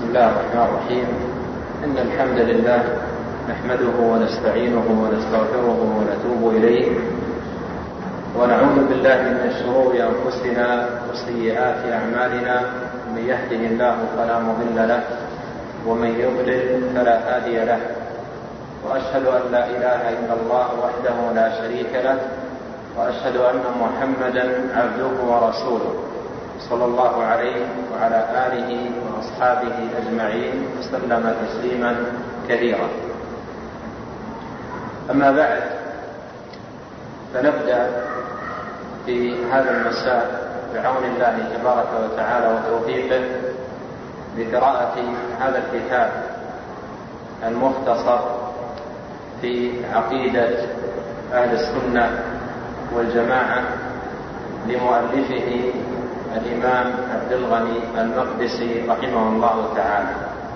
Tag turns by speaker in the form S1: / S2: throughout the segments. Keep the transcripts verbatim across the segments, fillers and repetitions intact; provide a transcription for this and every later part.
S1: الله الرحمن الرحيم. إن الحمد لله نحمده ونستعينه ونستغفره ونتوب إليه، ونعوذ بالله من شرور أنفسنا وسيئات أعمالنا. من يهده الله فلا مضل له، ومن يضلل فلا هادي له، وأشهد أن لا إله إلا الله وحده لا شريك له، وأشهد أن محمدا عبده ورسوله صلى الله عليه وعلى آله وأصحابه أجمعين وسلم تسليما كثيرا. أما بعد، فنبدأ في هذا المساء بعون الله تبارك وتعالى وتوفيقه بقراءة هذا الكتاب المختصر في عقيدة أهل السنة والجماعة لمؤلفه الإمام عبد الغني المقدسي رحمه الله تعالى.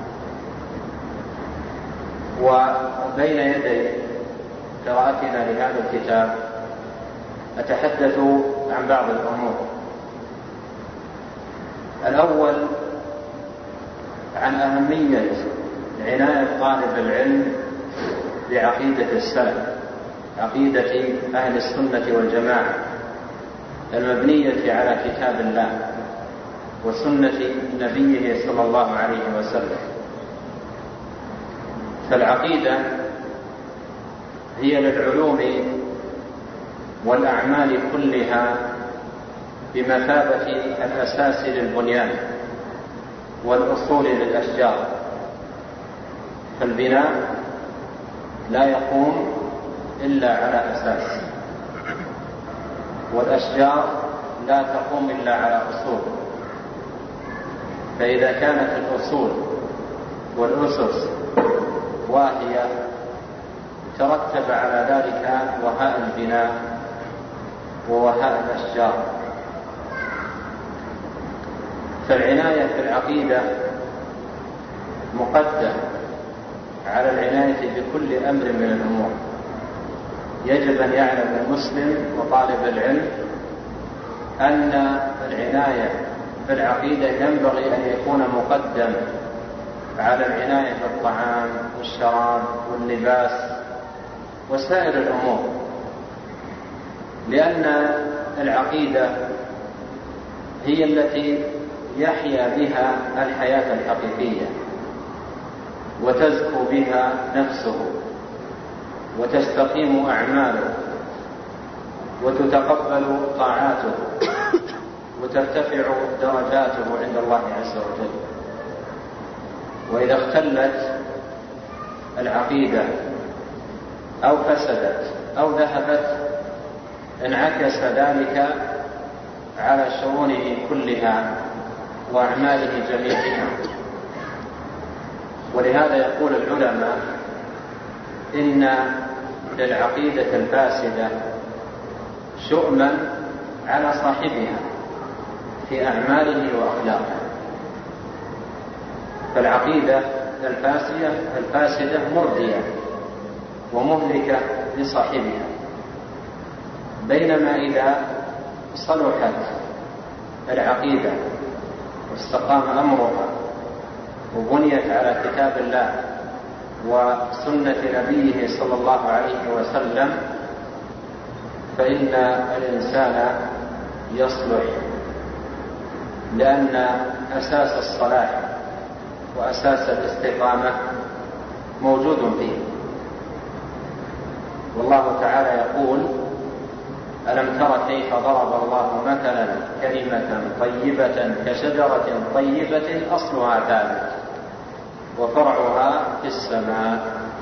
S1: وبين يدي قراءتنا لهذا الكتاب أتحدث عن بعض الأمور. الأول عن أهمية عناية طالب العلم بعقيدة السلف، عقيدة أهل السنة والجماعة المبنية على كتاب الله وسنة نبيه صلى الله عليه وسلم. فالعقيدة هي للعلوم والأعمال كلها بمثابة الأساس للبنيان والأصول للأشجار. فالبناء لا يقوم إلا على أساس، والأشجار لا تقوم إلا على أصول. فإذا كانت الأصول والأسس واهية ترتب على ذلك وهاء البناء ووهاء الأشجار. فالعناية في العقيدة مقدم على العناية بكل أمر من الأمور. يجب أن يعلم المسلم وطالب العلم أن العناية في العقيدة ينبغي أن يكون مقدم على العناية بالطعام والشراب واللباس وسائر الأمور، لأن العقيدة هي التي يحيا بها الحياة الحقيقية وتزكو بها نفسه وتستقيم أعماله وتتقبل طاعاته وترتفع درجاته عند الله عز وجل. وإذا اختلت العقيدة أو فسدت أو ذهبت انعكس ذلك على شؤونه كلها وأعماله جميعها. ولهذا يقول العلماء إن للعقيدة الفاسدة شؤما على صاحبها في أعماله وأخلاقه. فالعقيدة الفاسدة الفاسدة مردية ومهلكة لصاحبها، بينما إذا صلحت العقيدة واستقام أمرها وبنيت على كتاب الله وسنة نبيه صلى الله عليه وسلم فإن الإنسان يصلح، لأن أساس الصلاح وأساس الاستقامة موجود فيه. والله تعالى يقول: ألم تر كيف ضرب الله مثلا كلمة طيبة كشجرة طيبة أصلها ثابت وفرعها في السماء.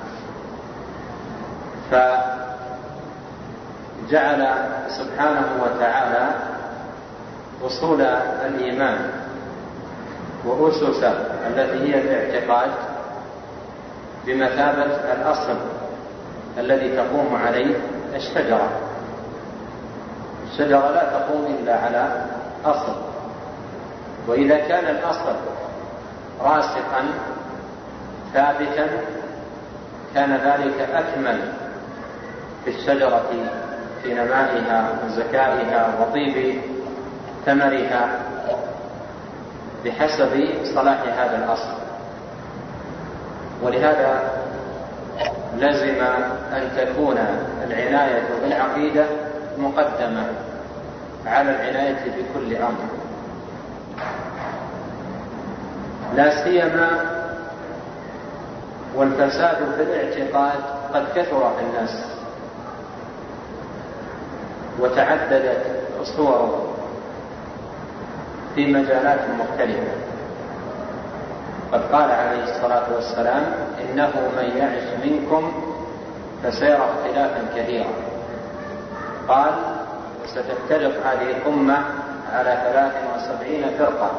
S1: فجعل سبحانه وتعالى أصول الإيمان وأسس التي هي الاعتقاد بمثابة الأصل الذي تقوم عليه الشجرة. الشجرة لا تقوم إلا على أصل، وإذا كان الأصل راسخا ثابتا كان ذلك أكمل في الشجرة في نمائها وزكائها وطيب ثمرها بحسب صلاح هذا الأصل. ولهذا لزم أن تكون العناية بالعقيدة مقدمة على العناية بكل أمر، لا سيما والفساد في الاعتقاد قد كثر في الناس وتعددت صوره في مجالات مختلفة. قد قال عليه الصلاة والسلام: إنه من يعش منكم فسيرى اختلافا كثيرا. قال: ستفترق هذه الأمة على ثلاث وسبعين فرقة.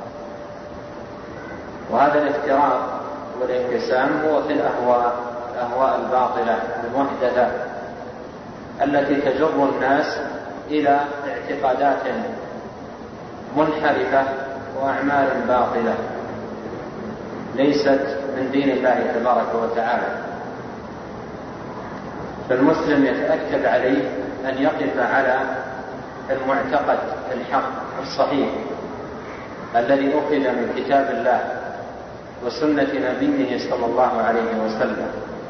S1: وهذا الافتراق والانقسام هو في الأهواء الأهواء الباطلة المحدثة التي تجر الناس إلى اعتقادات منحرفة وأعمال باطلة ليست من دين الله تبارك وتعالى. فالمسلم يتأكد عليه أن يقف على المعتقد الحق الصحيح الذي أخذ من كتاب الله وسنة نبيه صلى الله عليه وسلم،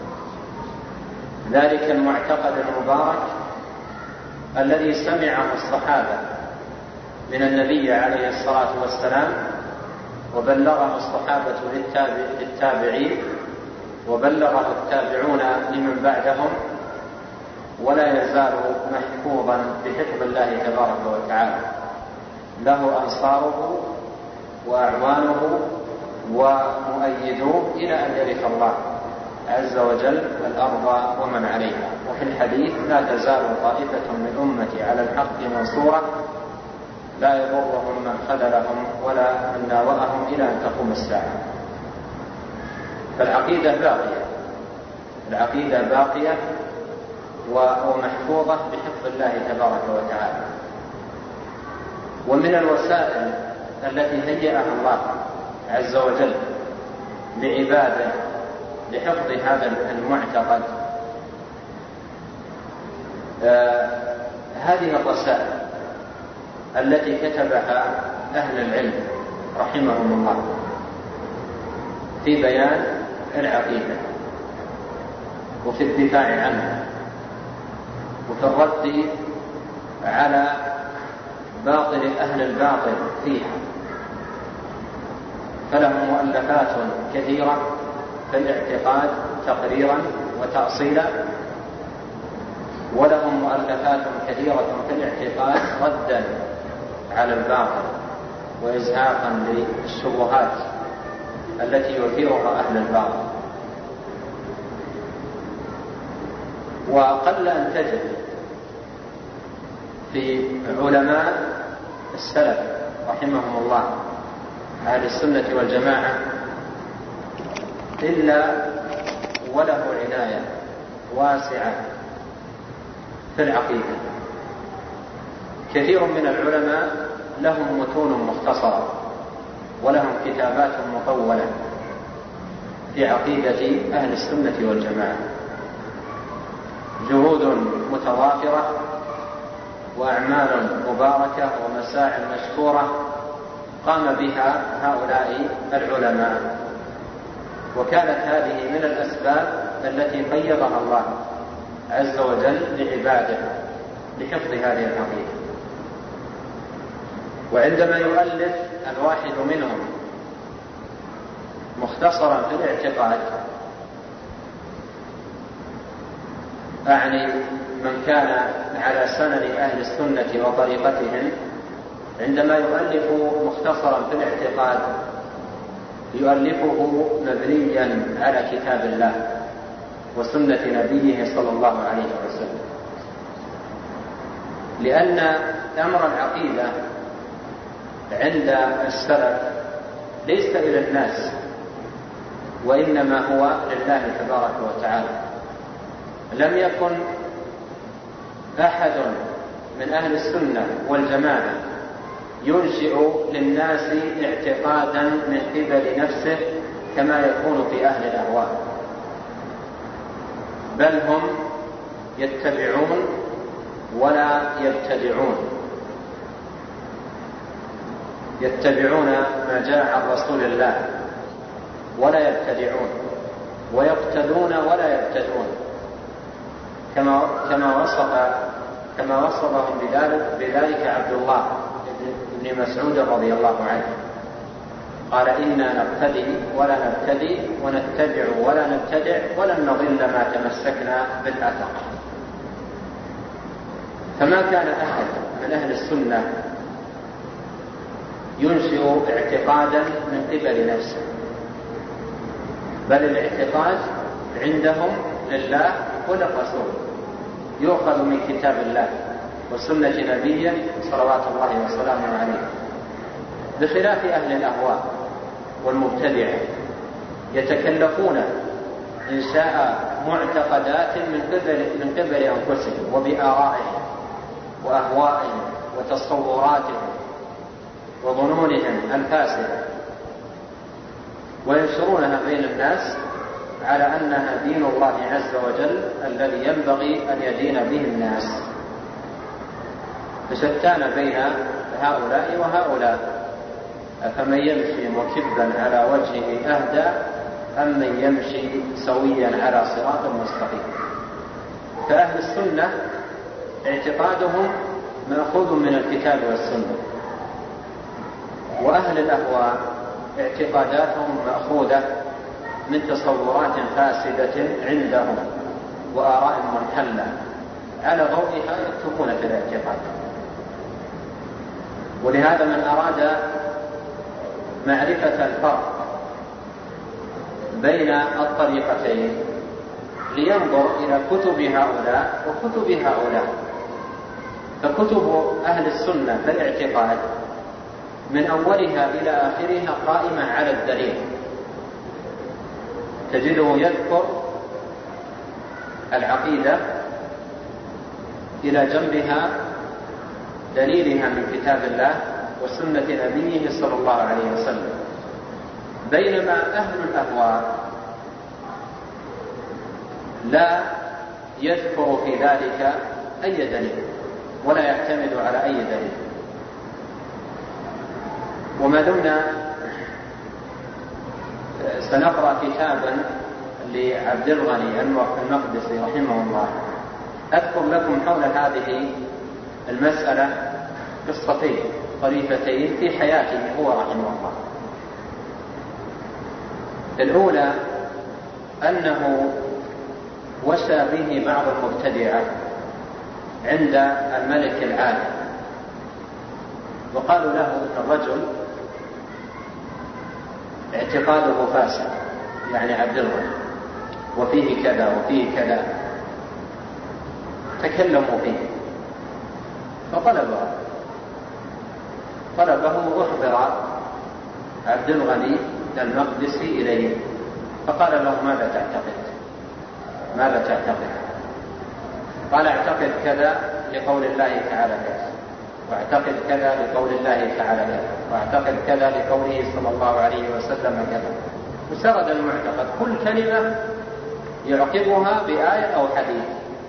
S1: ذلك المعتقد المبارك الذي سمعه الصحابة من النبي عليه الصلاة والسلام، وبلغه الصحابة للتابعين، وبلغه التابعون لمن بعدهم، ولا يزال محفوظا بحفظ الله تبارك وتعالى، له أنصاره وأعوانه ومؤيدوه إلى أن يرث الله عز وجل الأرض ومن عليها. وفي الحديث: لا تزال طائفة من أمتي على الحق منصورة لا يضرهم من خذلهم ولا من ناوأهم إلى أن تقوم الساعة. فالعقيدة باقية، العقيدة باقية ومحفوظة بحفظ الله تبارك وتعالى. ومن الوسائل التي هيئها الله عز وجل لعباده لحفظ هذا المعتقد آه هذه الرسائل التي كتبها أهل العلم رحمهم الله في بيان العقيدة وفي الدفاع عنها وفي الرد على باطل أهل الباطل فيها. فلهم مؤلفات كثيرة في الاعتقاد تقريرا وتأصيلا، ولهم مؤلفات كثيرة في الاعتقاد ردا على الباطل وإزهاقا للشبهات التي يثيرها أهل الباطل. وقل أن تجد في علماء السلف رحمهم الله أهل السنة والجماعة إلا وله عناية واسعة في العقيدة. كثير من العلماء لهم متون مختصرة ولهم كتابات مطولة في عقيدة أهل السنة والجماعة، جهود متوافرة وأعمال مباركة ومساعي مشكورة قام بها هؤلاء العلماء، وكانت هذه من الأسباب التي قيضها الله عز وجل لعباده لحفظ هذه العقيدة. وعندما يؤلف الواحد منهم مختصرا في الاعتقاد، أعني من كان على سنن أهل السنة وطريقتهم، عندما يؤلف مختصرا في الاعتقاد يؤلفه مبنيا على كتاب الله وسنة نبيه صلى الله عليه وسلم، لأن أمر العقيدة عند السلف ليس إلى الناس، وإنما هو لله تبارك وتعالى. لم يكن أحد من أهل السنة والجماعة ينشئ للناس اعتقادا من قبل نفسه كما يكون في أهل الأهواء، بل هم يتبعون ولا يبتدعون، يتبعون ما جاء عن رسول الله ولا يبتدعون. ويقتدون ولا يبتدون، كما كما وصف كما وصفهم بذلك عبد الله بن مسعود رضي الله عنه، قال إنا نقتدي ولا نبتدي ونتبع ولا نبتدع ولن نضل ما تمسكنا بالأثر. فما كان أحد من أهل السنة ينشئ اعتقادا من قبل نفسه، بل الاعتقاد عندهم لله وللرسول، يؤخذ من كتاب الله وسنة نبيه صلوات الله وسلامه عليه، بخلاف أهل الأهواء والمبتدعة يتكلفون إنشاء معتقدات من قبل من قبل أنفسهم وبآرائهم وأهوائهم وتصوراتهم وظنونهم الفاسدة، وينشرونها بين الناس على أنها دين الله عز وجل الذي ينبغي أن يدين به الناس. فشتان بين هؤلاء وهؤلاء، فمن يمشي مكبا على وجهه أهدى أم من يمشي سويا على صراط مستقيم. فأهل السنة اعتقادهم مأخوذ من الكتاب والسنة، وأهل الأهواء اعتقاداتهم مأخوذة من تصورات فاسدة عندهم وآراء منحلة على ضوئها يكتبون في الاعتقاد. ولهذا من أراد معرفة الفرق بين الطريقتين لينظر إلى كتب هؤلاء وكتب هؤلاء. فكتب أهل السنة في الاعتقاد من أولها إلى آخرها قائمة على الدليل، تجده يذكر العقيدة إلى جنبها دليلها من كتاب الله وسنة نبيه صلى الله عليه وسلم، بينما أهل الأهواء لا يذكر في ذلك أي دليل ولا يعتمد على أي دليل. وما دمنا سنقرأ كتابا لعبد الغني المقدسي رحمه الله، أذكر لكم حول هذه المسألة قصتين طريفتين في حياته هو رحمه الله. الأولى أنه وشى به بعض المبتدعة عند الملك العادل، وقالوا له الرجل اعتقاده فاسد، يعني عبد الغني، وفيه كذا وفيه كذا، تكلموا فيه. فطلبه طلبه أحضر عبد الغني المقدسي إليه، فقال له ماذا تعتقد ماذا تعتقد قال اعتقد كذا لقول الله تعالى كذا، واعتقد كذا لقول الله تعالى كذا، واعتقد كذا لقوله صلى الله عليه وسلم كذا. وسرد المعتقد كل كلمة يعقبها بآية أو حديث.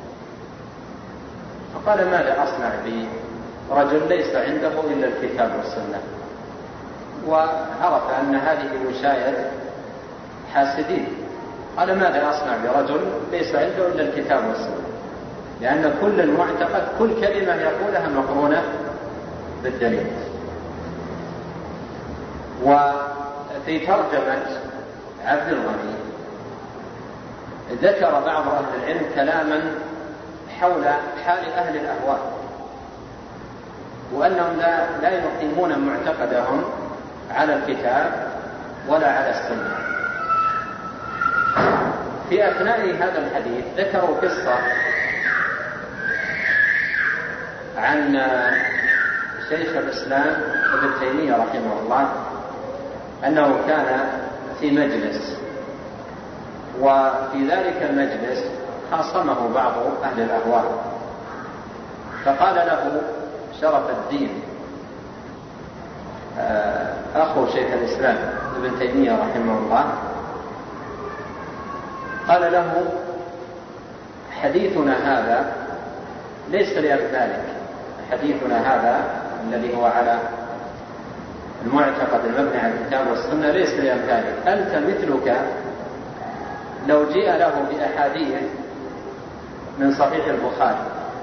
S1: فقال ماذا أصنع برجل ليس عنده إلا الكتاب والسنة؟ وعرف أن هذه وشاية حاسدين. قال ماذا أصنع برجل ليس عنده إلا الكتاب والسنة؟ لأن كل المعتقد كل كلمة يقولها مقرونة بالدليل. وفي ترجمة عبد الغني ذكر بعض أهل العلم كلاما حول حال أهل الأهواء، وأنهم لا, لا يقيمون معتقدهم على الكتاب ولا على السنة. في أثناء هذا الحديث ذكروا قصة عن شيخ الإسلام ابن تيمية رحمه الله، أنه كان في مجلس، وفي ذلك المجلس خاصمه بعض أهل الأهواء، فقال له شرف الدين أخو شيخ الإسلام ابن تيمية رحمه الله، قال له حديثنا هذا ليس لأمثالك، حديثنا هذا الذي هو على المعتقد المبني على الكتاب والسنة ليس لأمثالك، أنت مثلك لو جيء له بأحاديث من صحيح البخاري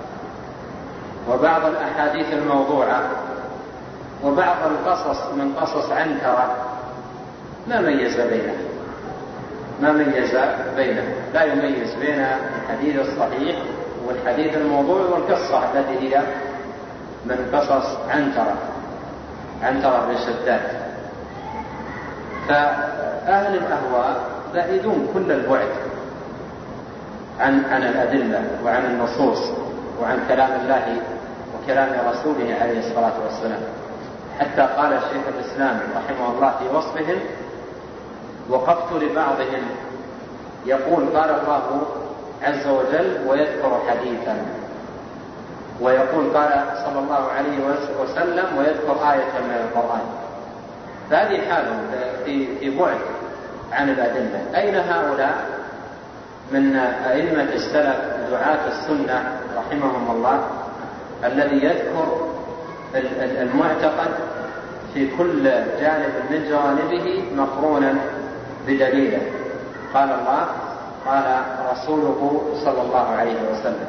S1: وبعض الأحاديث الموضوعة وبعض القصص من قصص عنترة ما ميز بينه ما ميز بينه لا يميز بين الحديث الصحيح والحديث الموضوع والقصة التي هي من قصص عنترة عنترة بن شداد. فأهل الأهواء بعيدون كل البعد عن عن الأدلة وعن النصوص وعن كلام الله وكلام رسوله عليه الصلاة والسلام. حتى قال شيخ الإسلام رحمه الله في وصفهم: وقفت لبعضهم يقول قال الله عز وجل ويذكر حديثا، ويقول قال صلى الله عليه وسلم ويذكر آية من القرآن. فهذه حالهم في في بعد عن الأدلة. أين هؤلاء من أئمة السلف دعاة السنة رحمهم الله الذي يذكر المعتقد في كل جانب من جوانبه مقرونا بدليله؟ قال الله قال رسوله صلى الله عليه وسلم.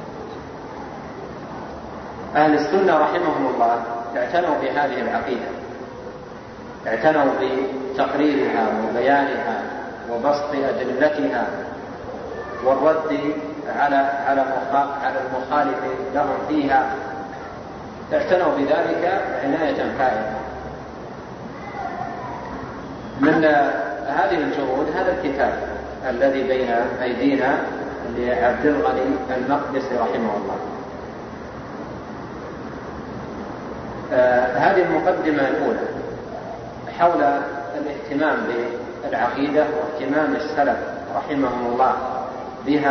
S1: أهل السنة رحمهم الله اعتنوا بهذه العقيدة، اعتنوا بتقريرها وبيانها وبسط أدلتها والرد على على على المخالف لهم فيها، اعتنوا بذلك عناية فائقة. من هذه الجهود هذا الكتاب الذي بين أيدينا لعبد الغني المقدسي رحمه الله. آه هذه المقدمة الأولى حول الاهتمام بالعقيدة واهتمام السلف رحمهم الله بها،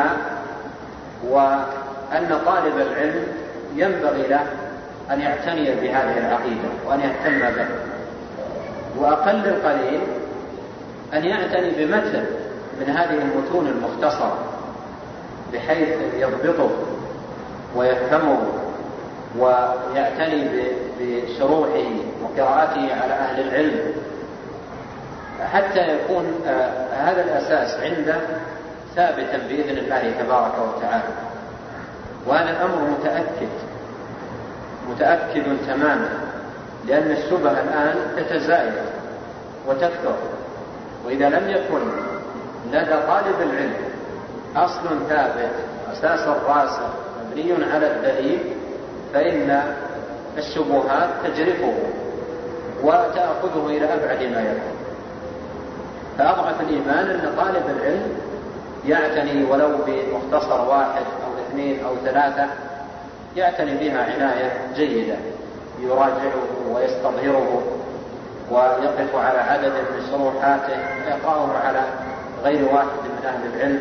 S1: وأن طالب العلم ينبغي له أن يعتني بهذه العقيدة وأن يهتم به، وأقل القليل أن يعتني بمتن من هذه المتون المختصرة بحيث يضبطه ويفهمه ويعتني بشروحه وقراءته على أهل العلم حتى يكون هذا الأساس عنده ثابتا بإذن الله تبارك وتعالى. وهذا الأمر متأكد متأكد تماما، لأن الشبه الآن تتزايد وتكثر، وإذا لم يكن لدى طالب العلم أصل ثابت أساس راسخ مبني على الدليل فإن الشبهات تجرفه وتأخذه إلى أبعد ما يكون. فأضعف الإيمان أن طالب العلم يعتني ولو بمختصر واحد أو اثنين أو ثلاثة، يعتني بها عناية جيدة، يراجعه ويستظهره ويقف على عدد من شروحاته ويقرأه على غير واحد من أهل العلم.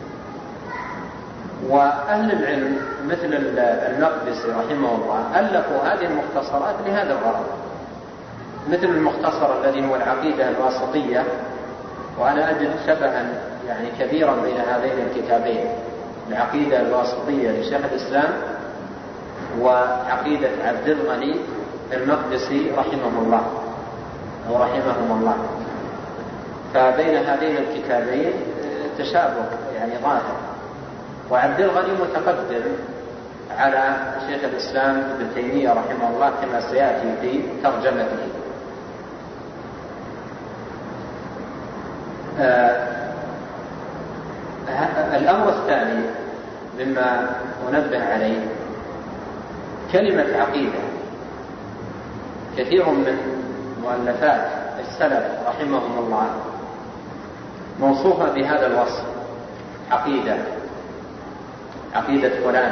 S1: وأهل العلم مثل المقدسي رحمه الله ألفوا هذه المختصرات لهذا الغرض، مثل المختصر الذي هو العقيدة الواسطية، وأنا أجد شبها يعني كبيرا بين هذين الكتابين، العقيدة الواسطية لشيخ الإسلام وعقيدة عبد الغني المقدسي رحمه الله أو رحمهم الله. فبين هذين الكتابين تشابه يعني ظاهر، وعبد الغني متقدم على شيخ الإسلام ابن تيمية رحمه الله كما سيأتي في ترجمته. آه الأمر الثاني مما أنبه عليه كلمة عقيدة. كثير من مؤلفات السلف رحمهم الله موصوفة بهذا الوصف: عقيدة، عقيدة فلان،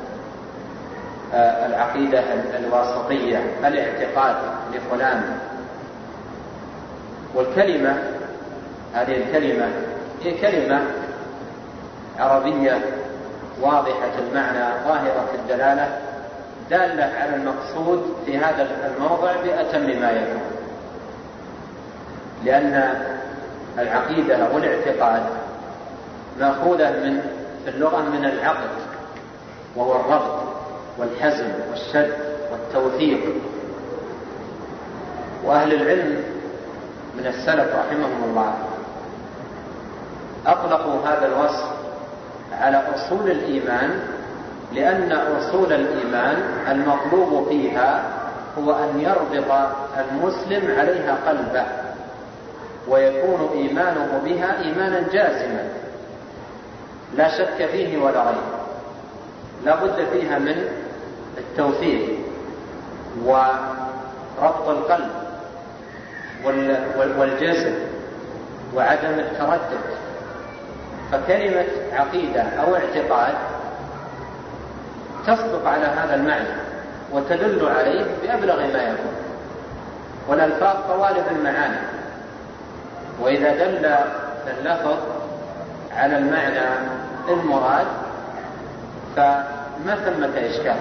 S1: آه العقيدة الواسطية، الاعتقاد لفلان. والكلمة هذه الكلمة هي كلمة عربية واضحة المعنى ظاهرة الدلالة دالة على المقصود في هذا الموضع بأتم ما يكون، لأن العقيدة والاعتقاد مأخوذة من في اللغة من العقد، وهو الربط والحزم والشد والتوثيق. وأهل العلم من السلف رحمهم الله أطلقوا هذا الوصف على أصول الإيمان لأن أصول الإيمان المطلوب فيها هو أن يربط المسلم عليها قلبه ويكون إيمانه بها إيمانا جازما لا شك فيه ولا ريب، لا بد فيها من التوثيق وربط القلب والجزم وعدم التردد. فكلمة عقيدة أو اعتقاد تصدق على هذا المعنى وتدل عليه بأبلغ ما يكون، والألفاظ طوالب المعاني، وإذا دل اللفظ على المعنى المراد فما ثمة إشكال.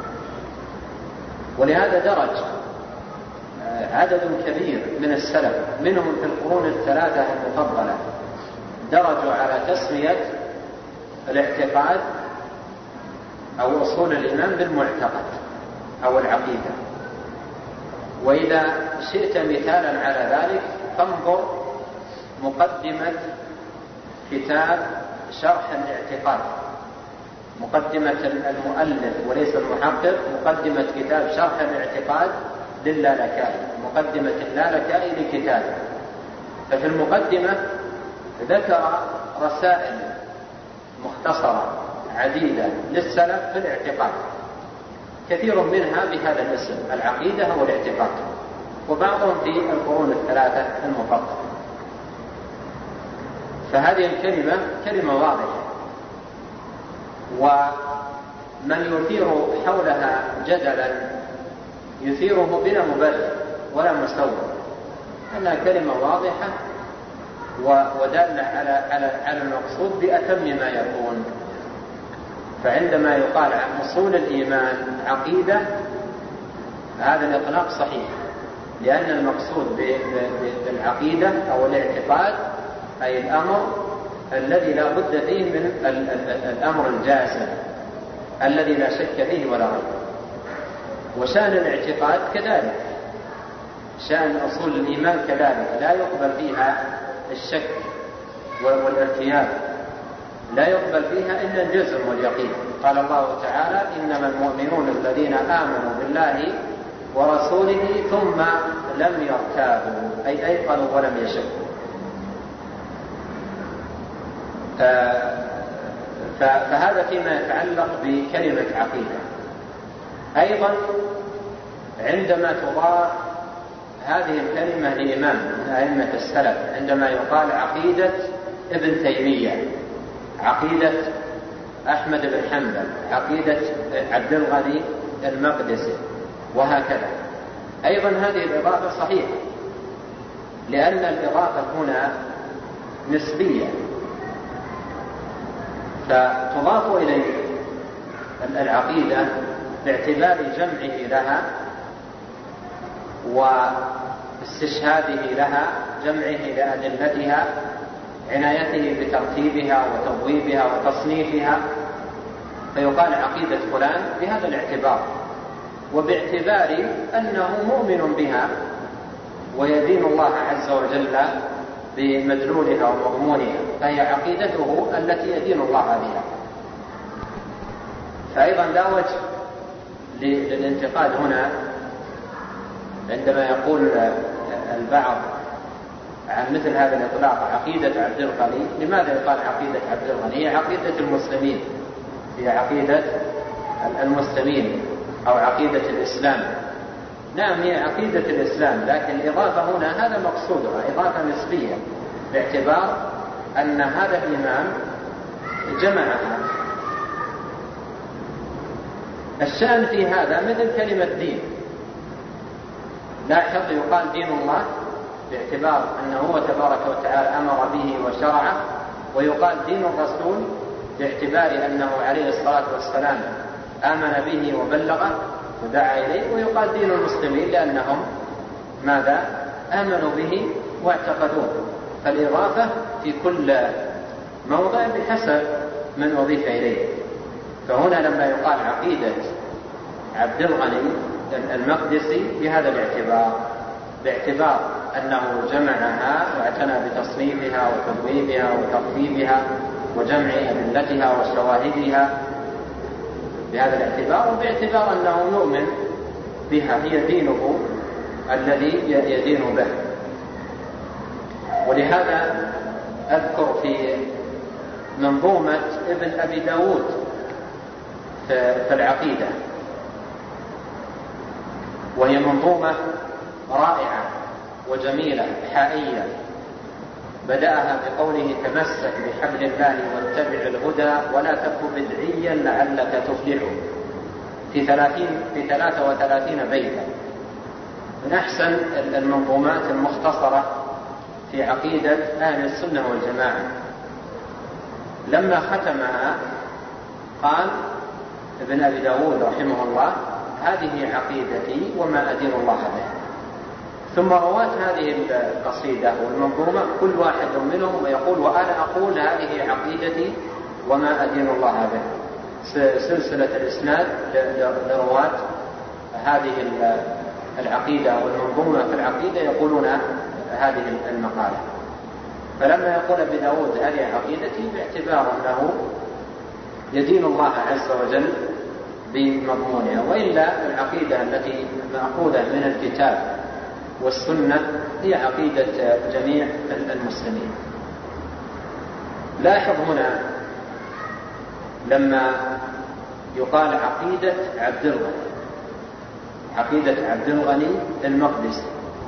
S1: ولهذا درج عدد كبير من السلف منهم في القرون الثلاثة المفضلة درجوا على تسمية الاعتقاد أو أصول الإيمان بالمعتقد أو العقيدة. وإذا شئت مثالا على ذلك فانظر مقدمة كتاب شرح الاعتقاد، مقدمة المؤلف وليس المحقق، مقدمة كتاب شرح الاعتقاد للالكائي، مقدمة اللالكائي لكتابه. ففي المقدمة ذكر رسائل مختصرة عديدة للسلف في الاعتقاد، كثير منها بهذا الاسم العقيدة والاعتقاد، وبعضهم في القرون الثلاثة المفضلة. فهذه الكلمة كلمة واضحة، ومن يثير حولها جدلا يثيره بلا مبرر ولا مستوى، أنها كلمة واضحة ودالة على على على المقصود بأتم ما يكون. فعندما يقال عن أصول الإيمان عقيدة هذا الإطلاق صحيح، لأن المقصود بالعقيدة أو الاعتقاد أي الأمر الذي لا بد فيه من الأمر الجازم الذي لا شك فيه ولا ريب. وشأن الاعتقاد كذلك، شأن أصول الإيمان كذلك لا يقبل فيها الشك والارتياب، لا يقبل فيها إلا الجزم واليقين. قال الله تعالى: إنما المؤمنون الذين آمنوا بالله ورسوله ثم لم يرتابوا، أي أيقنوا ولم يشكوا. فهذا فيما يتعلق بكلمة عقيدة. أيضا عندما تضاف هذه الكلمة لإمام من أئمة السلف، عندما يقال عقيدة ابن تيمية، عقيدة أحمد بن حنبل، عقيدة عبد الغني المقدسي، وهكذا، أيضا هذه الإضافة صحيحة، لأن الإضافة هنا نسبية، فتضاف إليه العقيدة باعتبار جمعه لها واستشهاده لها، جمعه لأدلتها، عنايته بترتيبها وتبويبها وتصنيفها، فيقال عقيدة فلان بهذا الاعتبار، وباعتبار أنه مؤمن بها ويدين الله عز وجل بمدلولها ومضمونها، فهي عقيدته التي يدين الله بها. فأيضا لا وجه للانتقاد هنا عندما يقول البعض عن مثل هذا الإطلاق عقيدة عبد الغني. لماذا يقال عقيدة عبد الغني؟ هي عقيدة المسلمين، هي عقيدة المسلمين أو عقيدة الإسلام. نعم هي عقيدة الإسلام، لكن الإضافة هنا هذا مقصودها إضافة نسبية، باعتبار أن هذا الإمام جمعها. الشأن في هذا مثل كلمة دين، لاحظ يقال دين الله باعتبار أنه هو تبارك وتعالى أمر به وشرعه، ويقال دين الرسول باعتبار أنه عليه الصلاة والسلام آمن به وبلغه ودعا إليه، ويقال دين المسلمين لأنهم ماذا؟ آمنوا به واعتقدوه. فالإضافة في كل موضع بحسب من أضيف إليه. فهنا لما يقال عقيدة عبد الغني المقدسي بهذا الاعتبار، باعتبار أنه جمعها واعتنى بتصنيفها وتبويبها وترتيبها وجمع أدلتها وشواهدها بهذا الاعتبار، وباعتبار أنه يؤمن بها، هي دينه الذي يدين به. ولهذا أذكر في منظومة ابن أبي داود في العقيدة، وهي منظومة رائعة وجميلة حائية، بدأها بقوله: تمسك بحبل الله واتبع الهدى ولا تك بدعيا لعلك تفلح، في ثلاثين في ثلاثة وثلاثين بيتا، من أحسن المنظومات المختصرة في عقيدة أهل السنة والجماعة. لما ختمها قال ابن أبي داود رحمه الله: هذه عقيدتي وما أدين الله به. ثم رواة هذه القصيدة والمنظومة كل واحد منهم يقول: وأنا أقول هذه عقيدتي وما أدين الله به. سلسلة الإسناد لرواة هذه العقيدة والمنظومة في العقيدة يقولون هذه المقالة. فلما يقول ابن داود هذه عقيدتي باعتبار أنه يدين الله عز وجل بمضمونها، وإلا العقيدة التي مأخوذة من الكتاب والسنة هي عقيدة جميع المسلمين. لاحظ هنا لما يقال عقيدة عبد الغني، عقيدة عبد الغني المقدسي،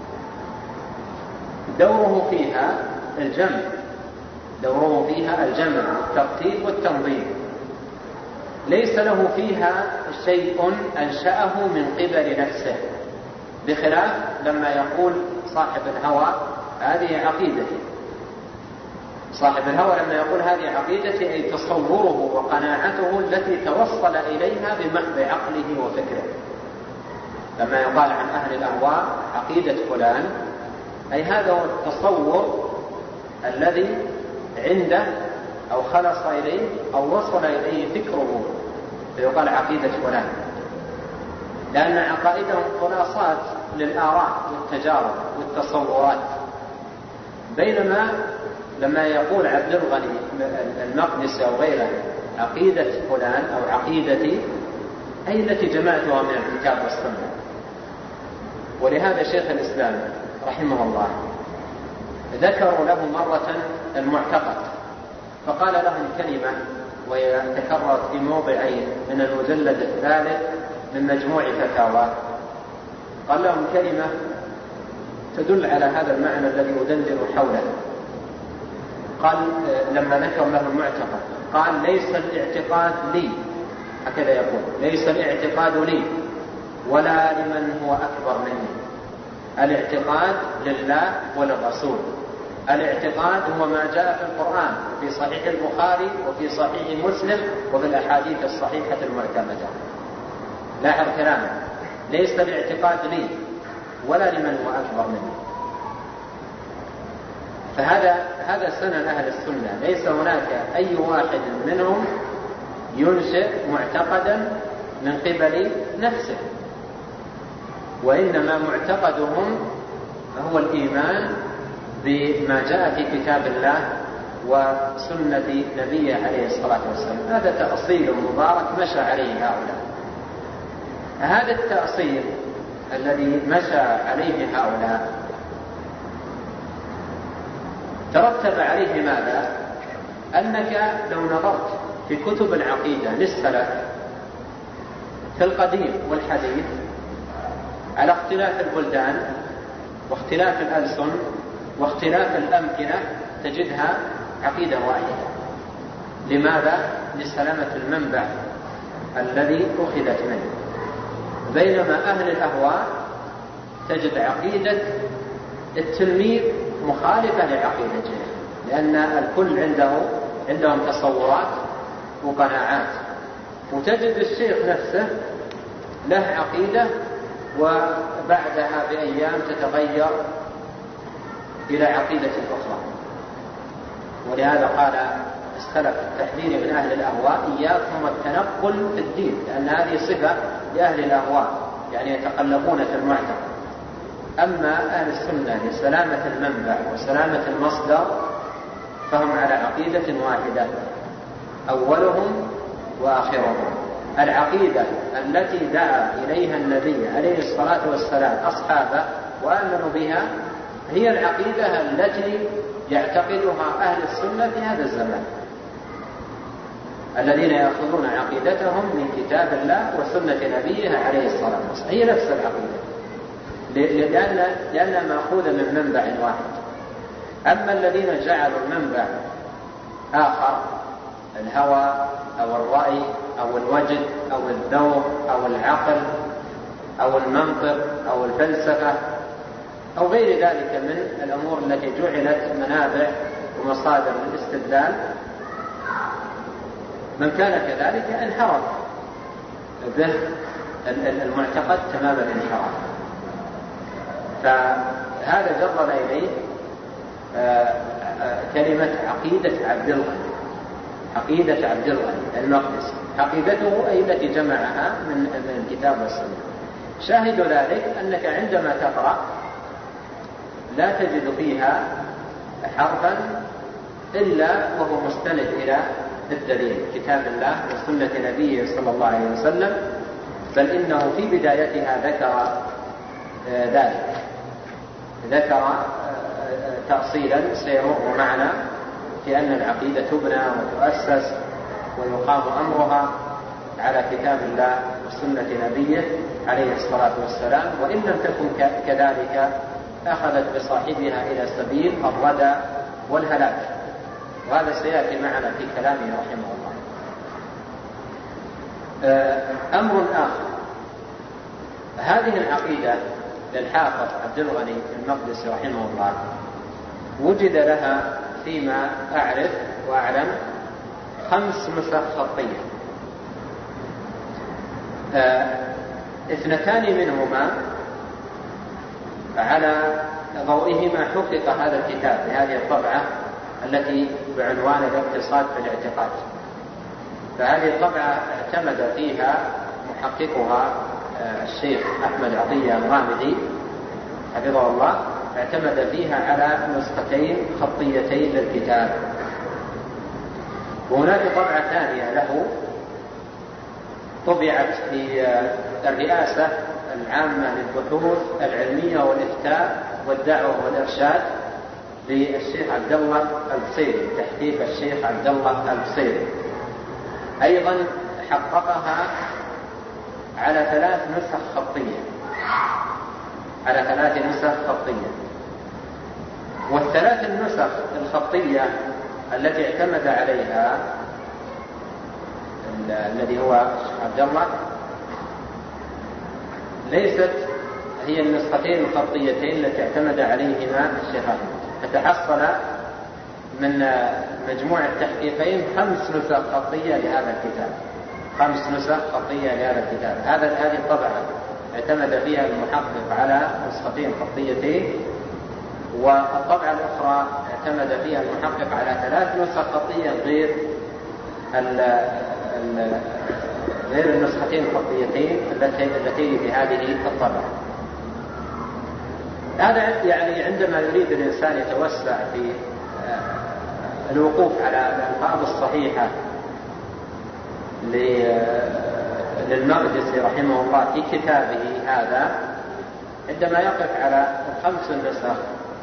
S1: دوره فيها الجمع، دوره فيها الجمع والترتيب والتنظيم، ليس له فيها شيء أنشأه من قبل نفسه، بخلاف لما يقول صاحب الهوى هذه عقيدتي. صاحب الهوى لما يقول هذه عقيدتي أي تصوره وقناعته التي توصل إليها بمحض عقله وفكره. لما يقال عن أهل الأهواء عقيدة فلان أي هذا هو التصور الذي عنده أو خلص إليه أو وصل إليه فكره، فيقال عقيدة فلان، لأن عقائدهم خلاصات للآراء والتجارب والتصورات. بينما لما يقول عبد الغني المقدسي أو غيره عقيدة فلان أو عقيدتي أي التي جمعتها من الكتاب والسنة. ولهذا شيخ الإسلام رحمه الله ذكروا له مرة المعتقد، فقال لهم كلمة وهي تكررت في موضعين من المجلد الثالث من مجموع فتاوى. قال لهم كلمة تدل على هذا المعنى الذي أدندن حوله. قال لما ذكر له المعتقد قال: ليس الاعتقاد لي، هكذا يقول، ليس الاعتقاد لي ولا لمن هو أكبر مني، الاعتقاد لله وللرسول. الاعتقاد هو ما جاء في القرآن في صحيح البخاري وفي صحيح مسلم وفي الأحاديث الصحيحة المعتمدة. لاحظ كلامه: ليس الاعتقاد لي ولا لمن هو أكبر مني. فهذا هذا سنن أهل السنة، ليس هناك أي واحد منهم ينشئ معتقدا من قبل نفسه، وإنما معتقدهم هو الإيمان بما جاء في كتاب الله وسنة نبيه عليه الصلاة والسلام. هذا تأصيل مبارك مشى عليه هؤلاء. هذا التأصيل الذي مشى عليه هؤلاء ترتب عليه ماذا؟ أنك لو نظرت في كتب العقيدة للسلف في القديم والحديث على اختلاف البلدان واختلاف الألسن واختلاف الأمكنة تجدها عقيدة واحدة. لماذا؟ لسلامة المنبع الذي أخذت منه. بينما أهل الأهواء تجد عقيدة التلميذ مخالفة لعقيدته، لأن الكل عنده عندهم تصورات وقناعات، وتجد الشيخ نفسه له عقيدة وبعدها بأيام تتغير إلى عقيدة أخرى. ولهذا قال السلف التحذير من أهل الأهواء: إياكم التنقل في الدين، لأن هذه صفة لأهل الأهواء، يعني يتقلبون في المعتقد. أما أهل السنة لسلامة المنبع وسلامة المصدر فهم على عقيدة واحدة أولهم وآخرهم. العقيدة التي دعا إليها النبي عليه الصلاة والسلام أصحابه وآمنوا بها هي العقيدة التي يعتقدها أهل السنة في هذا الزمان، الذين يأخذون عقيدتهم من كتاب الله وسنة نبيه عليه الصلاة والسلام، هي نفس العقيدة لأن لأنها مأخوذة من منبع واحد. أما الذين جعلوا المنبع آخر، الهوى أو الرأي أو الوجد أو الذوق أو العقل أو المنطق أو الفلسفة أو غير ذلك من الأمور التي جعلت منابع ومصادر الاستدلال، من كان كذلك انحرف به المعتقد تمام الانحراف. فهذا جرب إليه كلمة عقيدة عبد الغني، عقيدة عبد الغني المقدسي، عقيدته أي التي جمعها من الكتاب والسنة. شاهد ذلك أنك عندما تقرأ لا تجد فيها حرفا إلا وهو مستند إلى الدليل كتاب الله وسنة نبيه صلى الله عليه وسلم، بل إنه في بدايتها ذكر ذلك، ذكر تأصيلا سيمر معنا في أن العقيدة تبنى وتؤسس ويقام أمرها على كتاب الله وسنة نبيه عليه الصلاة والسلام، وإن لم تكن كذلك أخذت بصاحبها إلى سبيل الردى والهلاك، وهذا سيأتي معنا في كلامه رحمه الله. أمر آخر، هذه العقيدة للحافظ عبد الغني المقدسي رحمه الله وجد لها فيما أعرف وأعلم خمس نسخ خطية، اثنتان منهما على ضوئهما حقق هذا الكتاب بهذه الطبعة التي بعنوان الاقتصاد في الاعتقاد. فهذه الطبعة اعتمد فيها محققها الشيخ أحمد عطية الغامدي حفظه الله، اعتمد فيها على نسختين خطيتين للكتاب. وهناك طبعة ثانية له طبعت في الرئاسة العامة للبحوث العلمية والإفتاء والدعوة والإرشاد للشيخ عبد الله البصيري، تحقيق الشيخ عبد الله البصيري، أيضا حققها على ثلاث نسخ خطية، على ثلاث نسخ خطية. والثلاث النسخ الخطية التي اعتمد عليها الذي هو عبد الله ليست هي النسختين الخطيتين التي اعتمد عليهما الشيخ أحمد، فتحصل من مجموع التحقيقين خمس نسخ خطية لهذا الكتاب، خمس نسخ خطية لهذا الكتاب. هذا هذه الطبعة اعتمد فيها المحقق على نسختين خطيتين، والطبعة الأخرى اعتمد فيها المحقق على ثلاث نسخ خطية غير غير النسختين الخطيتين اللتين في هذه الطبعة. هذا يعني عندما يريد الإنسان يتوسع في الوقوف على الألفاظ الصحيحة للمقدسي رحمه الله في كتابه هذا، عندما يقف على الخمس النسخ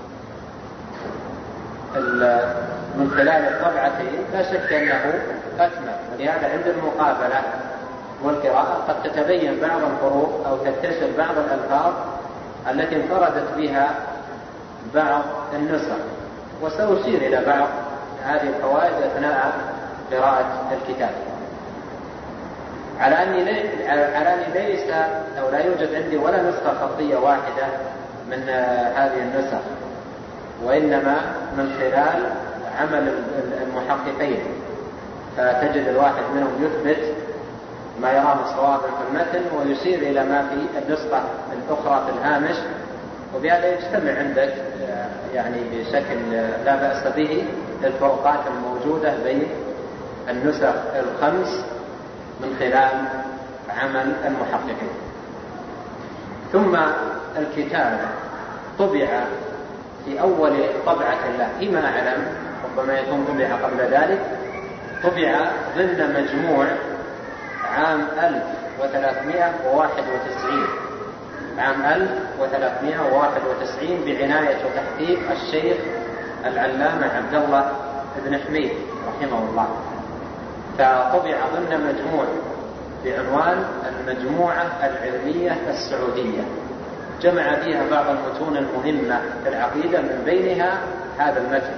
S1: من خلال الطبعتين لا شك أنه أكمل. ولهذا عند المقابلة والقراءة قد تتبين بعض الحروف أو تكتشف بعض الألفاظ التي انفردت بها بعض النسخ، وسأشير إلى بعض هذه الفوائد أثناء قراءة الكتاب. على أني على أني ليس أو لا يوجد عندي ولا نسخة خطية واحدة من هذه النسخ، وإنما من خلال عمل المحققين، فتجد الواحد منهم يثبت ما يراه صوابا في المتن ويشير إلى ما في النسخة الأخرى في الهامش، وبهذا يجتمع عندك يعني بشكل لا بأس به الفروقات الموجودة بين النسخ الخمس من خلال عمل المحققين. ثم الكتاب طبع في أول طبعة له فيما أعلم، ربما يكون طبع قبل ذلك، طبع ضمن مجموع عام ألف وثلاثمائة وواحد وتسعين عام ألف وثلاثمائة وواحد وتسعين بعناية وتحقيق الشيخ العلامة عبد الله بن حميد رحمه الله. فطبع ضمن مجموع بعنوان المجموعة العلمية السعودية، جمع فيها بعض المتون المهمة في العقيدة، من بينها هذا المتن،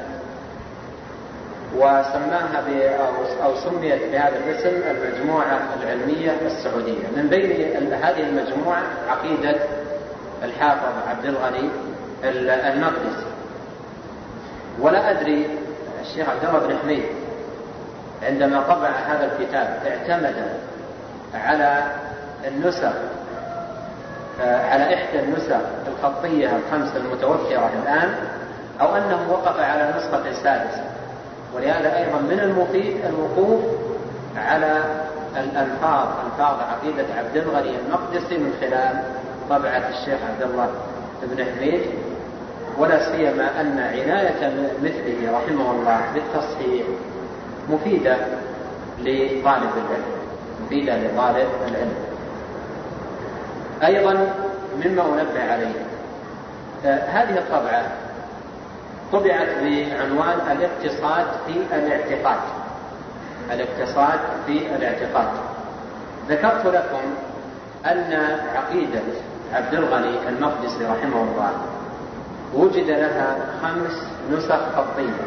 S1: وسماها أو سميت بهذا الاسم المجموعة العلمية السعودية. من بين هذه المجموعة عقيدة الحافظ عبد الغني المقدسي. ولا أدري الشيخ عبد الله بن حميد عندما طبع هذا الكتاب اعتمد على النسخ على إحدى النسخ الخطية الخمس المتوفرة الآن، أو أنه وقف على نسخة سادسة. ولهذا أيضا من المفيد الوقوف على الألفاظ ألفاظ عقيدة عبد الغني المقدسي من خلال طبعة الشيخ عبد الله بن حميد، ولا سيما أن عناية مثله رحمه الله بالتصحيح مفيدة لطالب العلم مفيدة لطالب العلم. أيضا مما أنبه عليه، هذه الطبعة طبعت بعنوان الاقتصاد في الاعتقاد الاقتصاد في الاعتقاد. ذكرت لكم أن عقيدة عبد الغني المقدسي رحمه الله وجد لها خمس نسخ خطية.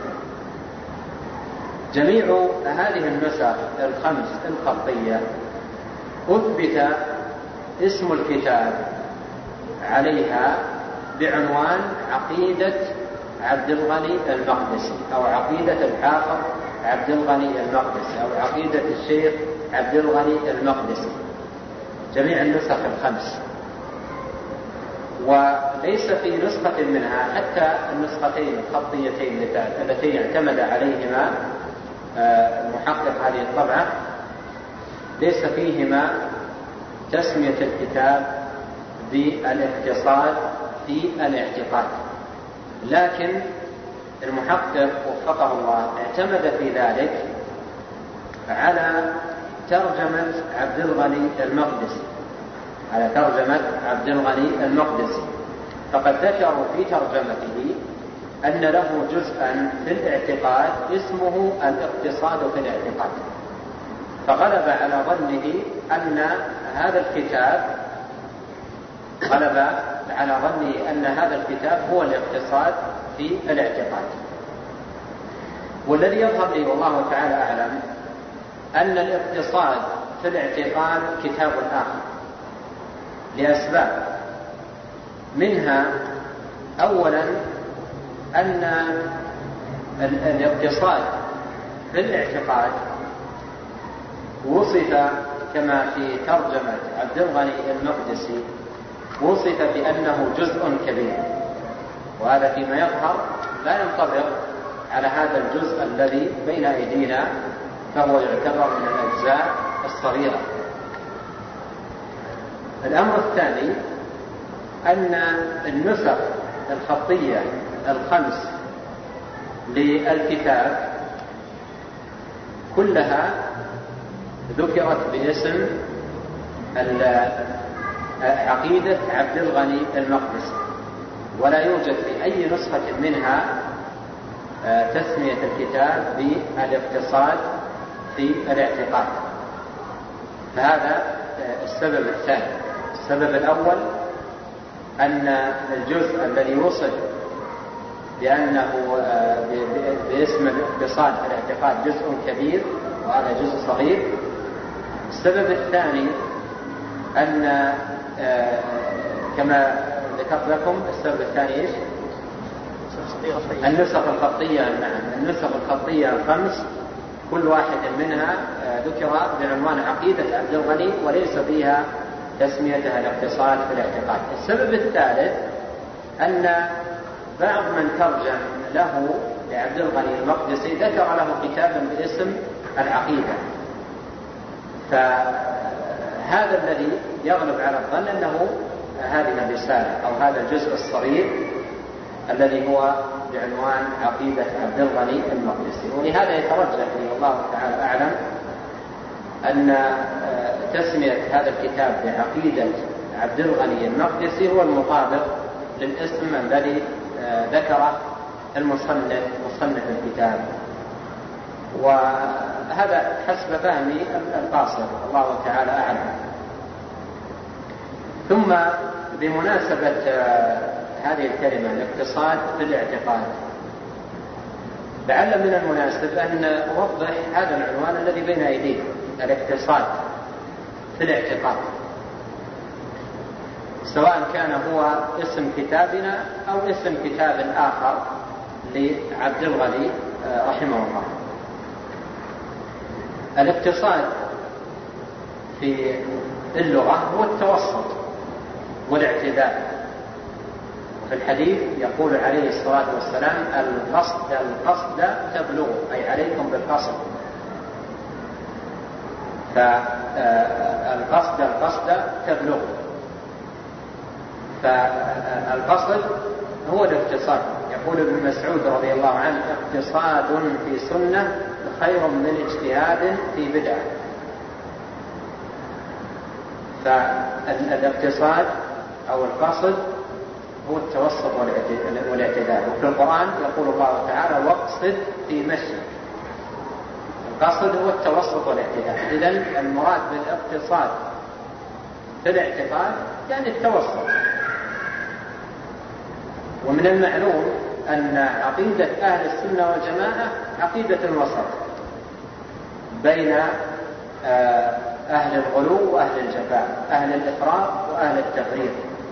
S1: جميع هذه النسخ الخمس الخطية أثبت اسم الكتاب عليها بعنوان عقيدة عبد الغني المقدسي، أو عقيدة الحافظ عبد الغني المقدسي، أو عقيدة الشيخ عبد الغني المقدسي، جميع النسخ الخمس. وليس في نسخة منها، حتى النسختين الخطيتين اللتين اعتمد عليهما محقق هذه الطبعة، ليس فيهما تسمية الكتاب بالاقتصاد في الاعتقاد. لكن المحقق وفقه الله اعتمد في ذلك على ترجمة عبد الغني المقدسي على ترجمة عبد الغني المقدسي فقد ذكروا في ترجمته أن له جزءا في الاعتقاد اسمه الاقتصاد في الاعتقاد، فغلب على ظنه أن هذا الكتاب غلب على ظنه أن هذا الكتاب هو الاقتصاد في الاعتقاد. والذي يظهر لي والله تعالى أعلم أن الاقتصاد في الاعتقاد كتاب آخر لأسباب، منها أولا أن الاقتصاد في الاعتقاد وصف كما في ترجمة عبد الغني المقدسي، وصف بأنه جزء كبير، وهذا فيما يظهر لا ينطبق على هذا الجزء الذي بين أيدينا، فهو يعتبر من الأجزاء الصغيرة. الأمر الثاني أن النسخ الخطية الخمس للكتاب كلها ذكرت باسم عقيدة عبد الغني المقدسي، ولا يوجد في أي نسخة منها تسمية الكتاب بالاقتصاد في الاعتقاد. فهذا السبب الثاني. السبب الأول أن الجزء الذي وصف بأنه باسم الاقتصاد في الاعتقاد جزء كبير وهذا جزء صغير. السبب الثاني أن كما ذكرت لكم السبب الثاني إيش؟ النسخ الخطية. نعم، النسخ الخطية الخمس كل واحد منها ذكر بعنوان عقيدة عبد الغني وليس فيها تسميتها الاقتصاد في الاعتقاد. السبب الثالث أن بعض من ترجم له لعبد الغني المقدسي ذكر له كتابا باسم العقيدة، فهذا الذي يغلب على الظن أنه هذه الرسالة أو هذا الجزء الصغير الذي هو بعنوان عقيدة عبد الغني المقدسي. ولهذا يترجح لي والله تعالى أعلم أن تسمية هذا الكتاب بعقيدة عبد الغني المقدسي هو المطابق للاسم الذي ذكره المصنف مصنف الكتاب، وهذا حسب فهمي القاصر الله تعالى أعلم. ثم بمناسبة هذه الكلمة الاقتصاد في الاعتقاد، لعل من المناسب أن نوضح هذا العنوان الذي بين أيدينا، الاقتصاد في الاعتقاد، سواء كان هو اسم كتابنا أو اسم كتاب آخر لعبد الغني رحمه الله. الاقتصاد في اللغة هو التوسط والاعتدال. في الحديث يقول عليه الصلاة والسلام: القصد القصد تبلغ، أي عليكم بالقصد. فالقصد القصد تبلغ، فالقصد هو الاقتصاد. يقول ابن مسعود رضي الله عنه: اقتصاد في سنة خير من اجتهاد في بدعة. فالاقتصاد أو القصد هو التوسط والاعتدال. وفي القرآن يقول الله تعالى: واقصد في مشيك. القصد هو التوسط والاعتدال. إذن المراد بالاقتصاد في الاعتقاد يعني التوسط. ومن المعلوم أن عقيدة أهل السنة والجماعة عقيدة الوسط بين أهل الغلو وأهل الجفاء، أهل الإفراط وأهل التفريط.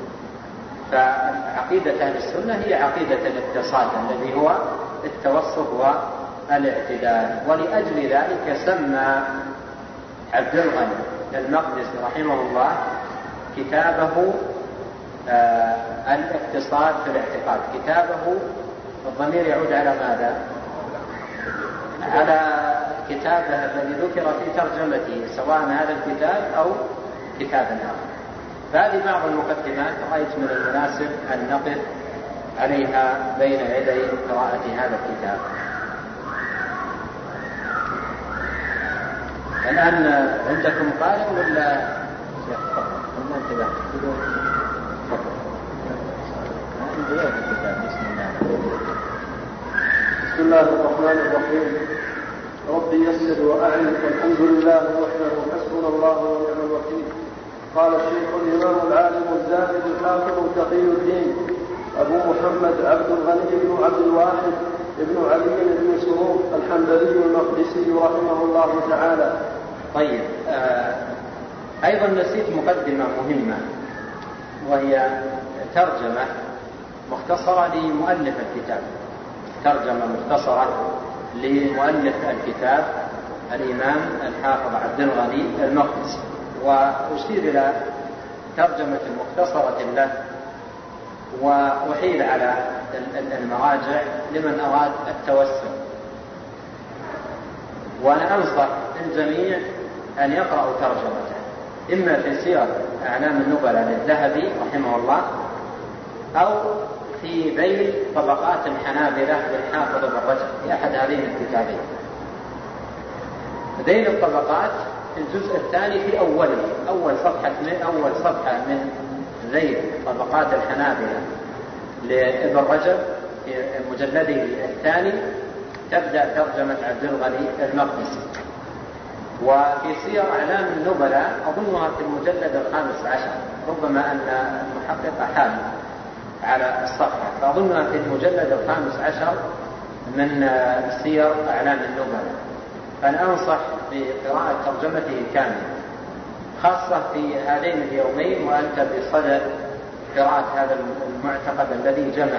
S1: فعقيدة أهل السنة هي عقيدة الاقتصاد الذي هو التوسط والاعتدال. ولأجل ذلك سمى عبد الغني المقدسي رحمه الله كتابه آه الاقتصاد في الاعتقاد. كتابه الضمير يعود على ماذا؟ على كتابه الذي ذكر في ترجمته، سواء هذا الكتاب أو كتاب آخر. فهذه بعض المقدمات رأيت من المناسب أن نقف عليها بين يدي قراءة هذا الكتاب. الآن عندكم قارئ ولا انتبه؟
S2: بسم الله الرحمن الرحيم. رب يسر وأعن، والحمد لله وحده، حسبنا الله ونعم الوكيل. قال الشيخ الإمام العالم الزاهد الحافظ تقي الدين أبو محمد عبد الغني بن عبد الواحد ابن علي بن سرور الحنبلي المقدسي رحمه الله تعالى.
S1: طيب، آه أيضا نسيت مقدمة مهمة، وهي ترجمة مختصرة لمؤلف الكتاب. ترجمة مختصرة لمؤلف الكتاب الإمام الحافظ عبد الغني المقدسي. وأشير إلى ترجمة مختصرة له، وأحيل على المراجع لمن أراد التوسع. وأنا أنصح الجميع أن يقرأوا ترجمته، إما في سير أعلام النبلاء للذهبي رحمه الله، أو في ذيل طبقات الحنابلة للحافظ ابن رجب في أحد هذين الكتابين. ذيل الطبقات الجزء الثاني في أوله، أول صفحة من أول صفحة من ذيل طبقات الحنابلة لابن رجب في مجلده الثاني تبدأ ترجمة عبد الغني المقدسي. وفي سير أعلام النبلاء أظنها في المجلد الخامس عشر، ربما أن المحقق حال على الصفحة، فأظنها في المجلد الخامس عشر من سير أعلام النبلاء. فأنا أنصح بقراءة ترجمته كاملة، خاصة في هذين اليومين وأنت بصدد قراءة هذا المعتقد الذي جمع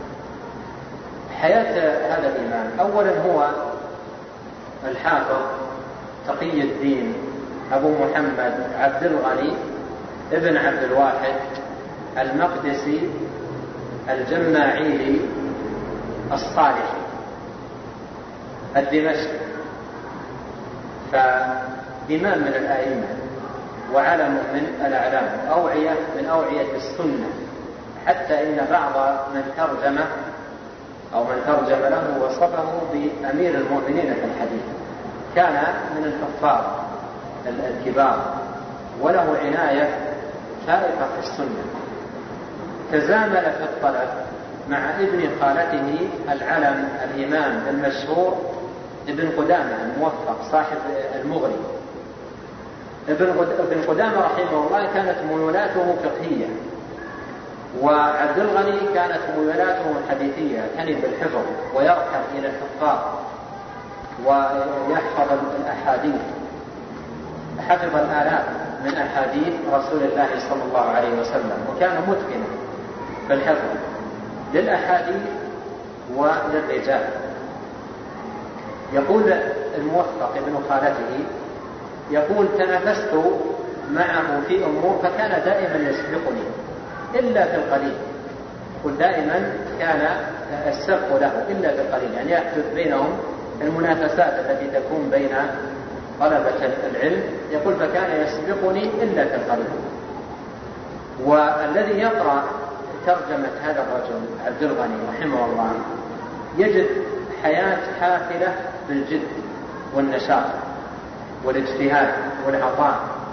S1: حياة هذا الإمام. أولا هو الحافظ تقي الدين أبو محمد عبد الغني ابن عبد الواحد المقدسي الجماعيلي الصالحي الدمشقي، فإمام من الآئمة وعلم من الأعلام، أوعية من أوعية السنة حتى إن بعض من ترجمه أو من ترجم له وصفه بأمير المؤمنين في الحديث. كان من الحفاظ الكبار وله عناية فائقة في السنة. تزامل في الطلب مع ابن خالته العلم الإمام المشهور ابن قدامة الموفق صاحب المغني. ابن قدامة رحمه الله كانت ميولاته فقهية، وعبد الغني كانت ميولاته حديثية، كان بالحفظ ويرحل إلى الحفاظ ويحفظ الأحاديث. حفظ الآلاف من أحاديث رسول الله صلى الله عليه وسلم، وكان متقنا في الحفظ للأحاديث وللرجال. يقول الموفق ابن خالته يقول تنافست معه في أمور فكان دائما يسبقني إلا في القليل. يقول دائما كان السبق له إلا في القليل، يعني يحدث بينهم المنافسات التي تكون بين طلبة العلم. يقول فكان يسبقني إلا في القليل. والذي يقرأ ترجمة هذا الرجل عبد الغني رحمه الله يجد حياة حافلة بالجد والنشاط والاجتهاد والعطاء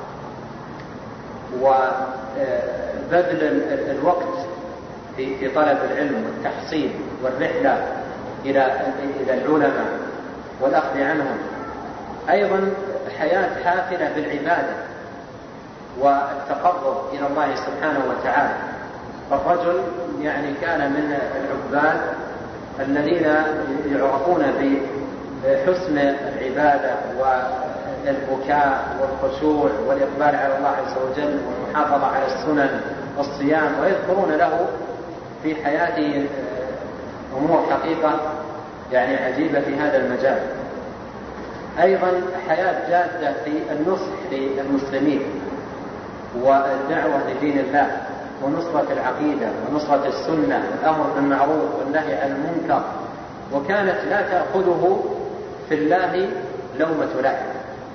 S1: وبذل الوقت في طلب العلم والتحصيل والرحلة إلى العلماء والأخذ عنهم. أيضا حياة حافلة بالعبادة والتقرب إلى الله سبحانه وتعالى. فالرجل يعني كان من العباد الذين يعرفون بحسن العبادة والبكاء والخشوع والإقبال على الله عز وجل والمحافظة على السنن والصيام، ويذكرون له في حياته أمور حقيقة يعني عجيبة في هذا المجال. أيضا حياة جادة في النصح للمسلمين والدعوة لدين الله ونصرة العقيدة ونصرة السنة والأمر بالمعروف والنهي عن المنكر. وكانت لا تأخذه في الله لومة لائم.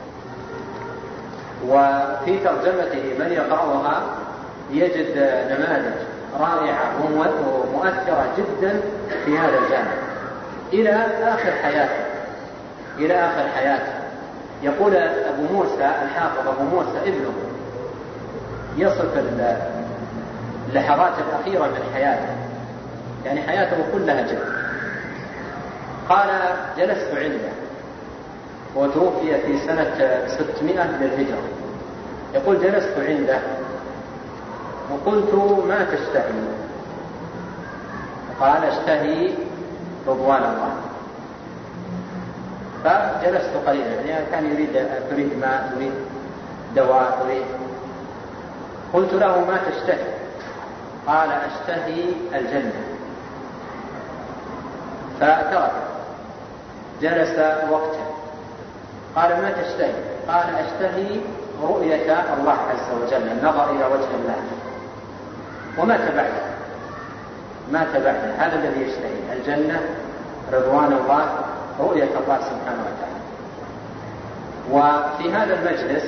S1: وفي ترجمته من يقرأها يجد نماذج رائعة ومؤثرة جدا في هذا الجانب إلى آخر حياته إلى آخر حياته. يقول أبو موسى الحافظ أبو موسى ابنه يصف اللحظات الأخيرة من حياته، يعني حياته كلها جد. قال جلست عنده وتوفي في سنة ستمائة للهجرة. يقول جلست عنده وقلت ما تشتهي؟ قال اشتهي رضوان الله. فجلست قليلا، يعني كان يريد تريد ما تريد دواء تريد. قلت له ما تشتهي؟ قال اشتهي الجنة. فترك جلس وقتا. قال ما تشتهي؟ قال اشتهي رؤية الله عز وجل، النظر إلى وجه الله. ومات بعده مات بعده هذا الذي يشتهي الجنة رضوان الله رؤية الله سبحانه وتعالى. وفي هذا المجلس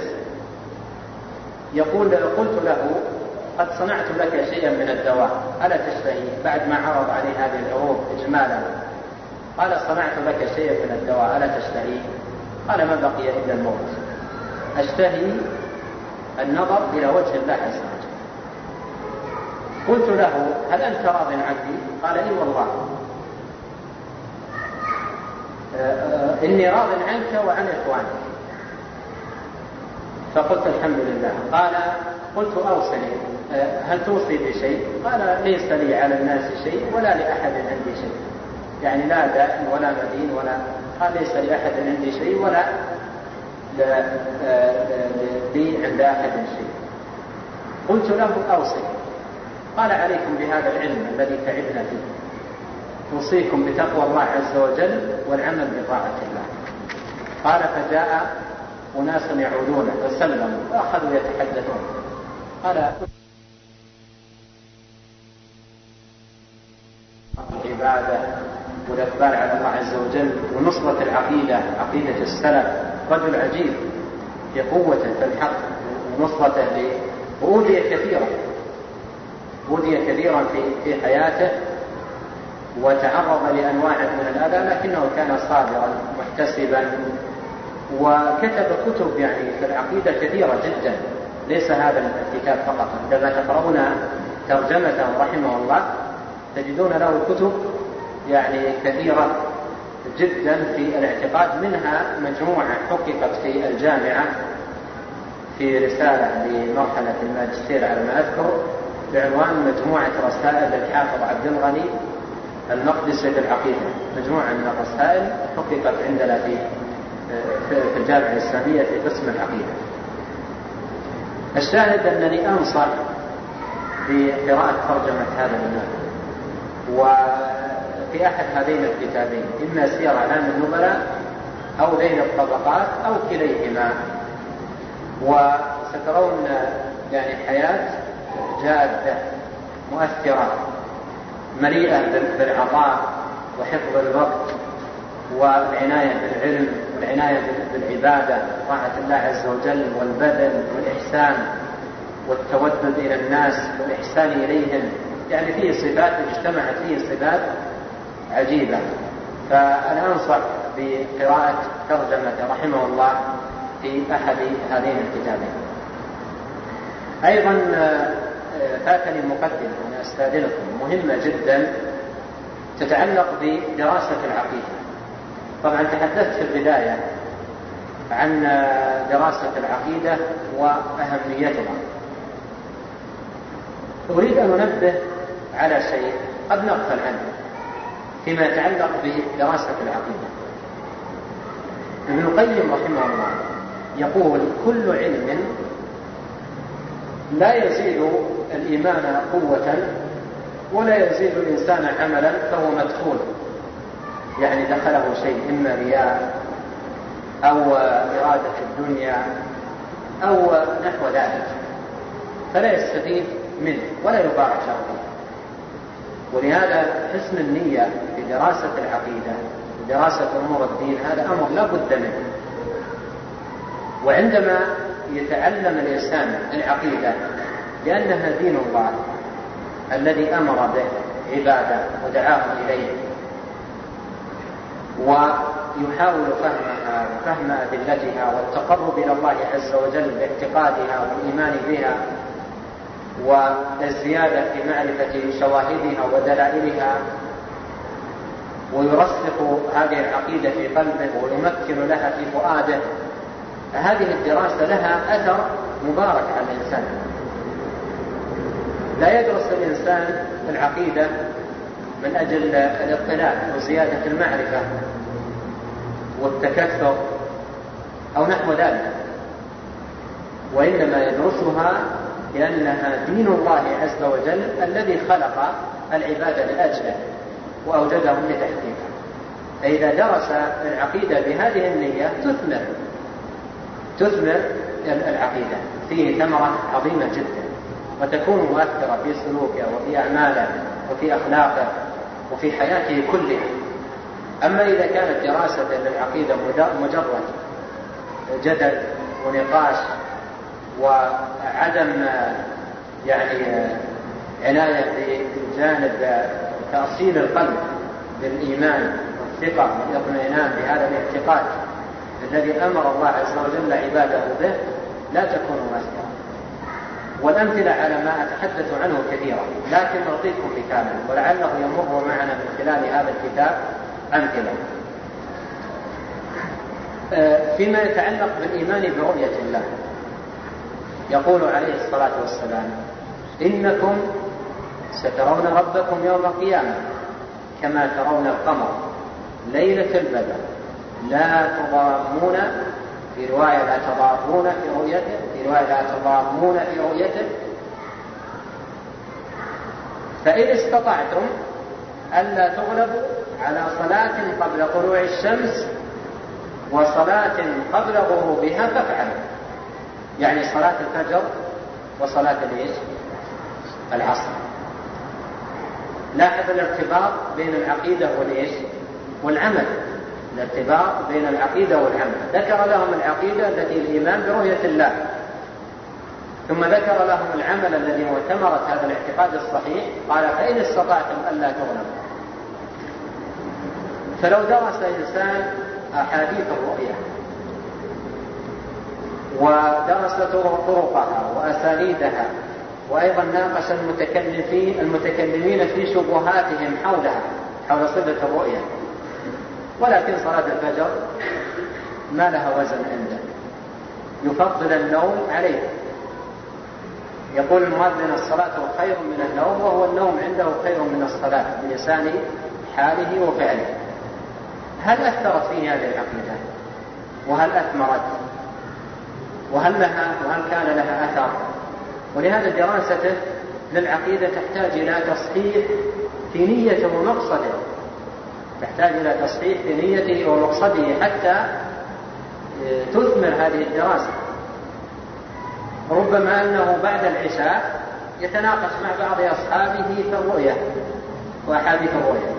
S1: يقول قلت له قد صنعت لك شيئا من الدواء ألا تشتهي؟ بعد ما عرض عليه هذه العروض إجمالا قال صنعت لك شيئا من الدواء ألا تشتهي؟ قال ما بقي إلا الموت، أشتهي النظر إلى وجه الله عز وجل. قلت له هل أنت راض عني؟ قال إي والله إني راض عنك وعن إخوانك. فقلت الحمد لله. قال قلت أوصني، هل توصي بشيء؟ قال ليس لي على الناس شيء ولا لأحد عندي شيء، يعني لا دائن ولا مدين ولا. قال ليس لأحد عندي شيء ولا لي عند أحد شيء. قلت له أوصي. قال عليكم بهذا العلم الذي تعبنا فيه، أوصيكم بتقوى الله عز وجل والعمل بطاعة الله. قال فجاء أناس يعودون فسلموا وأخذوا يتحدثون. قال العبادة والإقبال على الله عز وجل ونصرة العقيدة، عقيدة السلف. رجل عجيب في قوته في الحق ونصرته، وأوذي كثيرا بُذي كثيرا في في حياته وتعرض لأنواع من الأذى، لكنه كان صابرا محتسبا، وكتب كتب يعني في العقيدة كثيرة جدا، ليس هذا الكتاب فقط. عندما تقرؤون ترجمته رحمه الله تجدون له كتب يعني كثيرة جدا في الاعتقاد، منها مجموعة حققت في الجامعة في رسالة لمرحلة الماجستير على ما أذكر بعنوان مجموعة رسائل للحافظ عبد الغني المقدسي في العقيدة، مجموعة من الرسائل حققت عندنا في في الجامعة الإسلامية في قسم العقيدة. الشاهد أنني أنصح بقراءة ترجمة هذا الإمام، وفي أحد هذين الكتابين إما سير أعلام النبلاء أو ذيل الطبقات أو كليهما، وسترون يعني حياة جادة مؤثرة مليئة بالعطاء وحفظ الوقت والعناية بالعلم والعناية بالعبادة طاعة الله عز وجل والبذل والإحسان والتودد إلى الناس والإحسان إليهم، يعني فيه صفات اجتمعت فيه صفات عجيبة. فأنا أنصح بقراءة ترجمة رحمه الله في أحد هذين الكتابين. أيضا فاتني مقدمة أنا أستأذنكم مهمة جدا تتعلق بدراسة العقيدة. طبعا تحدثت في البداية عن دراسة العقيدة وأهميتها. أريد أن أنبه على شيء قد نغفل عنه فيما يتعلق بدراسة العقيدة. ابن القيم رحمه الله يقول: كل علم لا يزيد الإيمان قوة ولا يزيد الإنسان عملا فهو مدخول، يعني دخله شيء إما رياء أو إرادة الدنيا أو نحو ذلك، فلا يستفيد منه ولا يبارك له. ولهذا حسن النية في دراسة العقيدة ودراسة أمور الدين هذا أمر لا بد منه. وعندما يتعلم الإنسان العقيدة لأنها دين الله الذي أمر به عباده ودعاهم إليه، ويحاول فهمها وفهم أدلتها والتقرب إلى الله عز وجل باعتقادها والإيمان بها والزيادة في معرفة شواهدها ودلائلها، ويرسخ هذه العقيدة في قلبه ويمكن لها في فؤاده، هذه الدراسة لها أثر مبارك على الإنسان. لا يدرس الإنسان العقيدة من أجل الاطلاع وزيادة المعرفة والتكثر أو نحو ذلك، وإنما يدرسها لأنها دين الله عز وجل الذي خلق العباد لأجله وأوجدهم لتحقيقه. فإذا درس العقيدة بهذه النية تثمر تثمر العقيدة فيه ثمرة عظيمة جدا، وتكون مؤثرة في سلوكه وفي أعماله وفي أخلاقه وفي حياته كلها. أما إذا كانت دراسة للعقيدة مجرد جدل ونقاش وعدم يعني عناية بجانب تأصيل القلب بالإيمان والثقة والاطمئنان بهذا الاعتقاد الذي أمر الله عز وجل عباده به، لا تكون مؤثرة. والأمثلة على ما أتحدث عنه كثيرا، لكن نعطيكم مثالا ولعله يمر معنا من خلال هذا الكتاب أمثلة. فيما يتعلق بالإيمان برؤية الله، يقول عليه الصلاة والسلام: إنكم سترون ربكم يوم القيامة كما ترون القمر ليلة البدر لا تضامون، في رواية لا تضارون في رؤيته، في رواية لا تضامون في رؤيته، فإن استطعتم ألا تغلبوا على صلاة قبل طلوع الشمس وصلاة قبل غروبها فافعلوا، يعني صلاة الفجر وصلاة العصر. لاحظ الارتباط بين العقيدة والعمل، الارتباط بين العقيدة والعمل. ذكر لهم العقيدة التي الإيمان برؤية الله، ثم ذكر لهم العمل الذي هو ثمرة هذا الاعتقاد الصحيح. قال فإن استطعتم ألا تغلبوا. فلو درس إنسان أحاديث الرؤيا ودرس طرقها وأساليبها، وأيضا ناقش المتكلمين المتكلمين في شبهاتهم حولها حول صفة الرؤيا، ولكن صلاة الفجر ما لها وزن عنده، يفضل النوم عليه. يقول المؤذن الصلاة خير من النوم، وهو النوم عنده خير من الصلاة بلسان حاله وفعله. هل أثرت فيه هذه العقيدة؟ وهل أثمرت؟ وهل لها وهل كان لها أثر؟ ولهذا دراسته للعقيدة تحتاج إلى تصحيح في نيته ومقصده، تحتاج إلى تصحيح في نيته ومقصده حتى تثمر هذه الدراسة. ربما أنه بعد العشاء يتناقش مع بعض أصحابه في الرؤيا وأحاديث الرؤيا،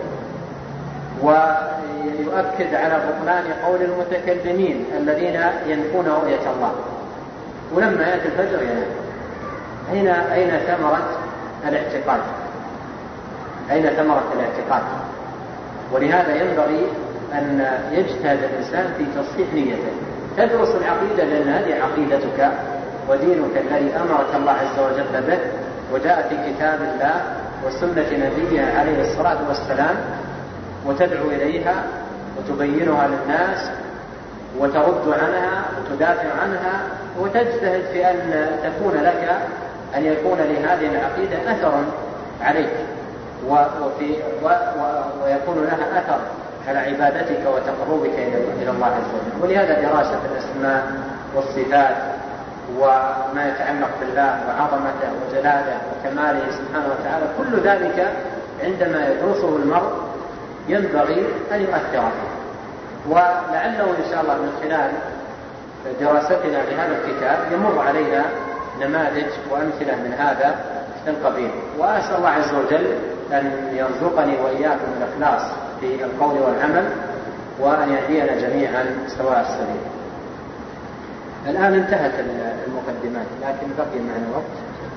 S1: ويؤكد على بطلان قول المتكلمين الذين ينفون رؤية الله، ولما يأتي الفجر ينام. أين أين ثمرة الاعتقاد؟ أين ثمرة الاعتقاد؟ ولهذا ينبغي أن يجتهد الإنسان في تصحيح نيته. تدرس العقيدة لأن هذه عقيدتك ودينك الذي أمرك الله عز وجل به، وجاء في كتاب الله وسنة نبيه عليه الصلاة والسلام، وتدعو إليها وتبينها للناس وترد عنها وتدافع عنها، وتجتهد في أن تكون لك أن يكون لهذه العقيدة أثر عليك وفي ويكون لها أثر على عبادتك وتقربك إلى الله عز وجل. ولهذا دراسة الأسماء والصفات وما يتعلق بالله وعظمته وجلاله وكماله سبحانه وتعالى، كل ذلك عندما يدرسه المرء ينبغي أن يؤثر فيه. ولعله إن شاء الله من خلال دراستنا لهذا الكتاب يمر علينا نماذج وأمثلة من هذا القبيل. وأسأل الله عز وجل أن يرزقني وإياكم الإخلاص في القول والعمل، وأن يهدينا جميعا سواء السبيل. الآن انتهت المقدمات، لكن بقي معنا وقت.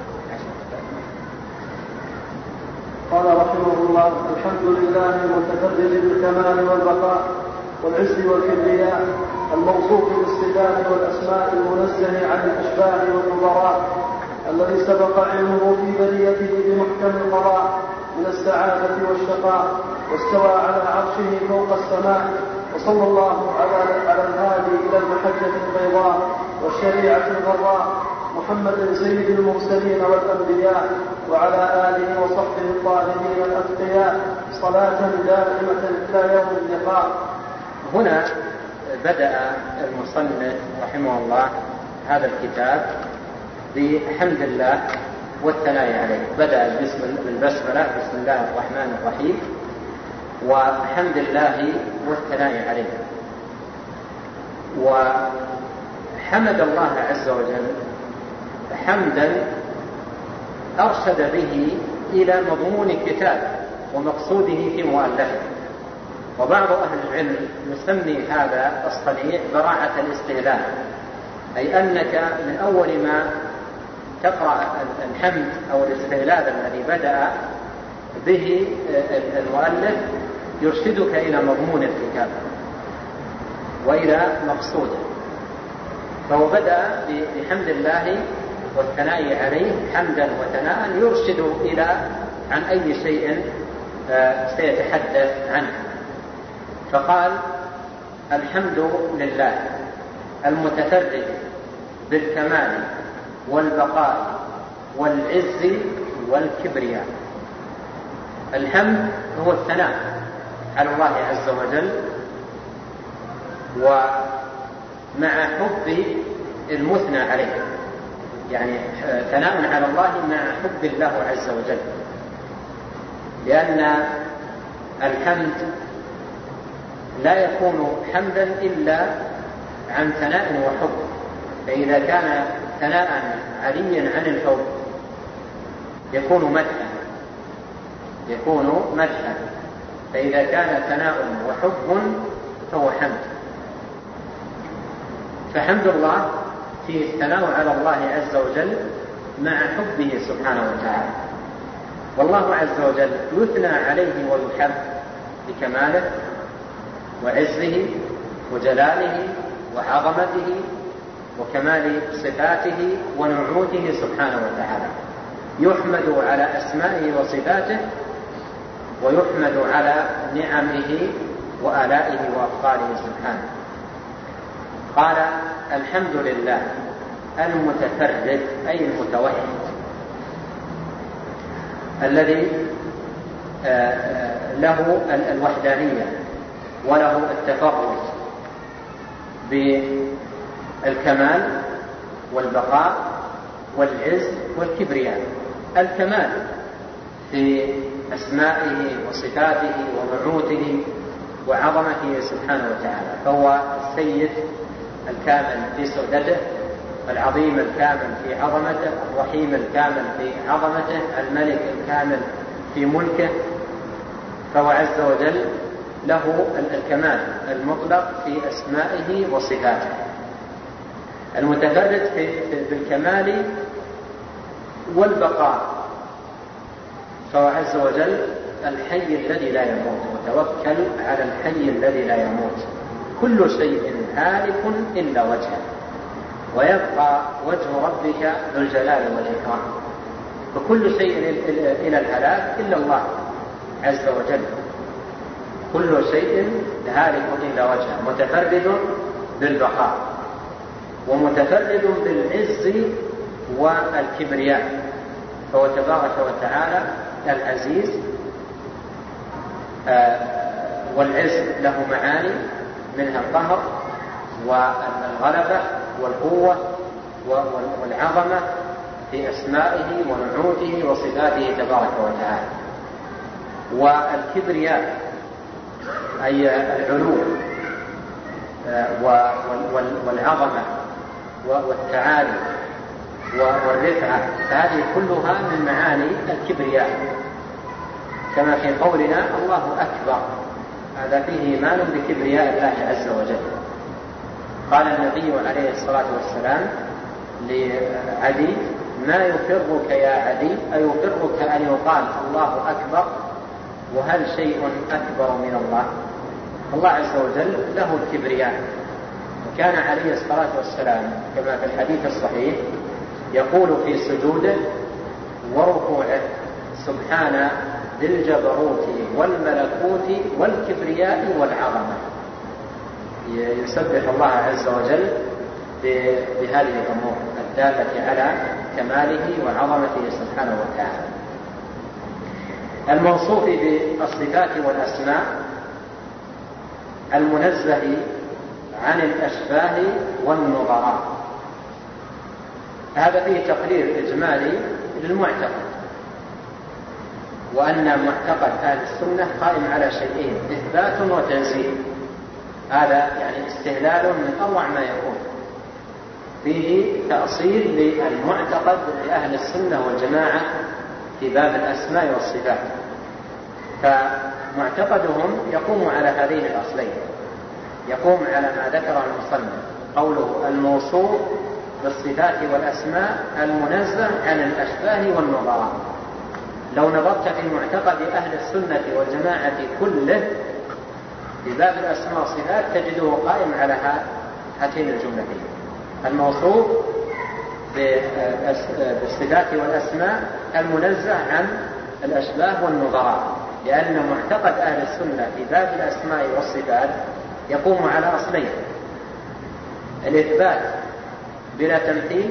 S2: قال رحمه الله: الحمد لله المتفرد بالكمال والبقاء والعز والكبرياء، الموصوف بالصفات والأسماء، المنزه عن الأشباه والنظراء، الذي سبق علمه في بريته بمحكم القضاء من السعادة والشقاء، واستوى على عرشه فوق السماء. وصلى الله على على الهادي إلى المحجة البيضاء والشريعة الغراء، محمد سيد المرسلين والأنبياء، وعلى آله وصحبه الطاهرين الأتقياء، صلاة دائمة إلى يوم اللقاء.
S1: هنا بدأ المصنف رحمه الله هذا الكتاب بحمد الله والثناء عليه. بدأ بالبسملة: بسم الله الرحمن الرحيم، وحمد الله والثناء عليه. وحمد الله عز وجل حمدا أرشد به إلى مضمون الكتاب ومقصوده في مؤلفه. وبعض أهل العلم يسمي هذا الصنيع براعة الاستهلال، أي أنك من أول ما تقرأ الحمد أو الاستهلال الذي بدأ به المؤلف يرشدك إلى مضمون الكتاب وإلى مقصوده. فهو بدأ بحمد الله والثناء عليه حمدا وثناء يرشد إلى عن أي شيء سيتحدث عنه. فقال: الحمد لله المتفرد بالكمال والبقاء والعز والكبرياء. الحمد هو الثناء على الله عز وجل، ومع حب المثنى عليه، يعني ثناء على الله مع حب الله عز وجل، لأن الحمد لا يكون حمدا إلا عن ثناء وحب. فإذا كان ثناء عليا عن الحب يكون مدحا يكون مدحا فإذا كان ثناء وحب فهو حمد. فحمد الله فيه الثناء على الله عز وجل مع حبه سبحانه وتعالى. والله عز وجل يثنى عليه ويحب بكماله وعزه وجلاله وعظمته وكمال صفاته ونعوته سبحانه وتعالى، يحمد على أسمائه وصفاته ويحمد على نعمه وآلائه وأفضاله سبحانه. قال الحمد لله المتفرد أي المتوحد الذي له الوحدانية وله التفرد بالكمال والبقاء والعز والكبرياء. الكمال في أسمائه وصفاته ونعوته وعظمته سبحانه وتعالى، فهو السيد الكامل في سؤدته، العظيم الكامل في عظمته، الرحيم الكامل في عظمته، الملك الكامل في ملكه، فهو عز وجل له الكمال المطلق في أسمائه وصفاته، المتفرد بالكمال والبقاء، فهو عز وجل الحي الذي لا يموت، وتوكل على الحي الذي لا يموت. كل شيء هالك إلا وجهه ويبقى وجه ربك ذو الجلال والإكرام، فكل شيء إلى الهلاك إلا الله عز وجل. كل شيء هالك إلا وجهه، متفرد بالبقاء ومتفرد بالعز والكبرياء، فهو تبارك وتعالى العزيز، والعز له معاني منها القهر والغلبة والقوة والعظمة في أسمائه ونعوته وصفاته تبارك وتعالى. والكبرياء أي العلو والعظمة والتعالي والرفعة، فهذه كلها من معاني الكبرياء، كما في قولنا الله أكبر، هذا فيه إيمان بكبرياء الله عز وجل. قال النبي عليه الصلاة والسلام لعدي ما يفرك يا عدي، أيفرك أن يقال الله أكبر، وهل شيء أكبر من الله؟ الله عز وجل له الكبرياء، وكان عليه الصلاة والسلام كما في الحديث الصحيح يقول في سجوده وركوعه سبحان ذي الجبروت والملكوت والكبرياء والعظمة، يسبح الله عز وجل بهذه الأمور الدالة على كماله وعظمته سبحانه وتعالى. الموصوف بالصفات والأسماء المنزه عن الأشباه والنظراء، هذا فيه تقرير إجمالي للمعتقد، وأن معتقد أهل السنة قائم على شيئين، إثبات وتنزيه. هذا يعني استهلال من أروع ما يكون، فيه تأصيل للمعتقد لأهل السنة والجماعة في باب الأسماء والصفات. فمعتقدهم يقوم على هذين الأصلين، يقوم على ما ذكره المصنف، قوله الموصوف بالصفات والأسماء المنزه عن الأشباه والنظراء. لو نظرت في معتقد أهل السنة والجماعة كله في باب الأسماء والصفات تجده قائم على هاتين الجملتين، الموصوف بالصفات والأسماء المنزه عن الأشباه والنظراء، لأن معتقد أهل السنة في باب الأسماء والصفات يقوم على أصلين: الإثبات بلا تمثيل،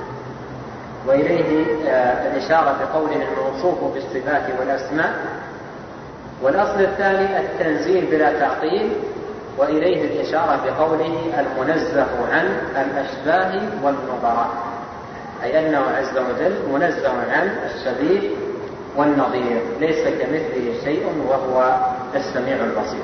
S1: وإليه الإشارة بقوله الموصوف بالصفات والأسماء، والأصل الثاني التنزيه بلا تعطيل، وإليه الإشارة بقوله المنزه عن الأشباه والنظراء، أي أنه عز وجل منزه عن الشبيه والنظير، ليس كمثله شيء وهو السميع البصير.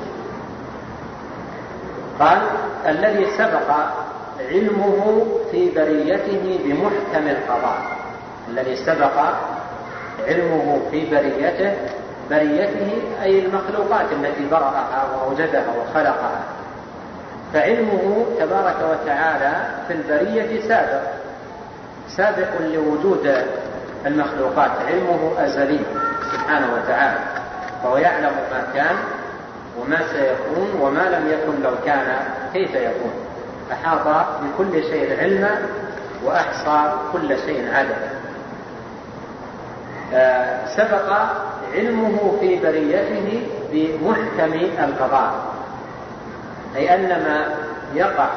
S1: قال الذي سبق علمه في بريته بمحكم القضاء، الذي سبق علمه في بريته، بريته أي المخلوقات التي برأها وأوجدها وخلقها، فعلمه تبارك وتعالى في البرية سابق، سابق لوجود المخلوقات، علمه أزلي سبحانه وتعالى، فهو يعلم ما كان وما سيكون وما لم يكن لو كان كيف يكون، أحاط بكل شيء علما وأحصى كل شيء عددا. آه سبق علمه في بريته بمحكم القضاء، أي أن ما يقع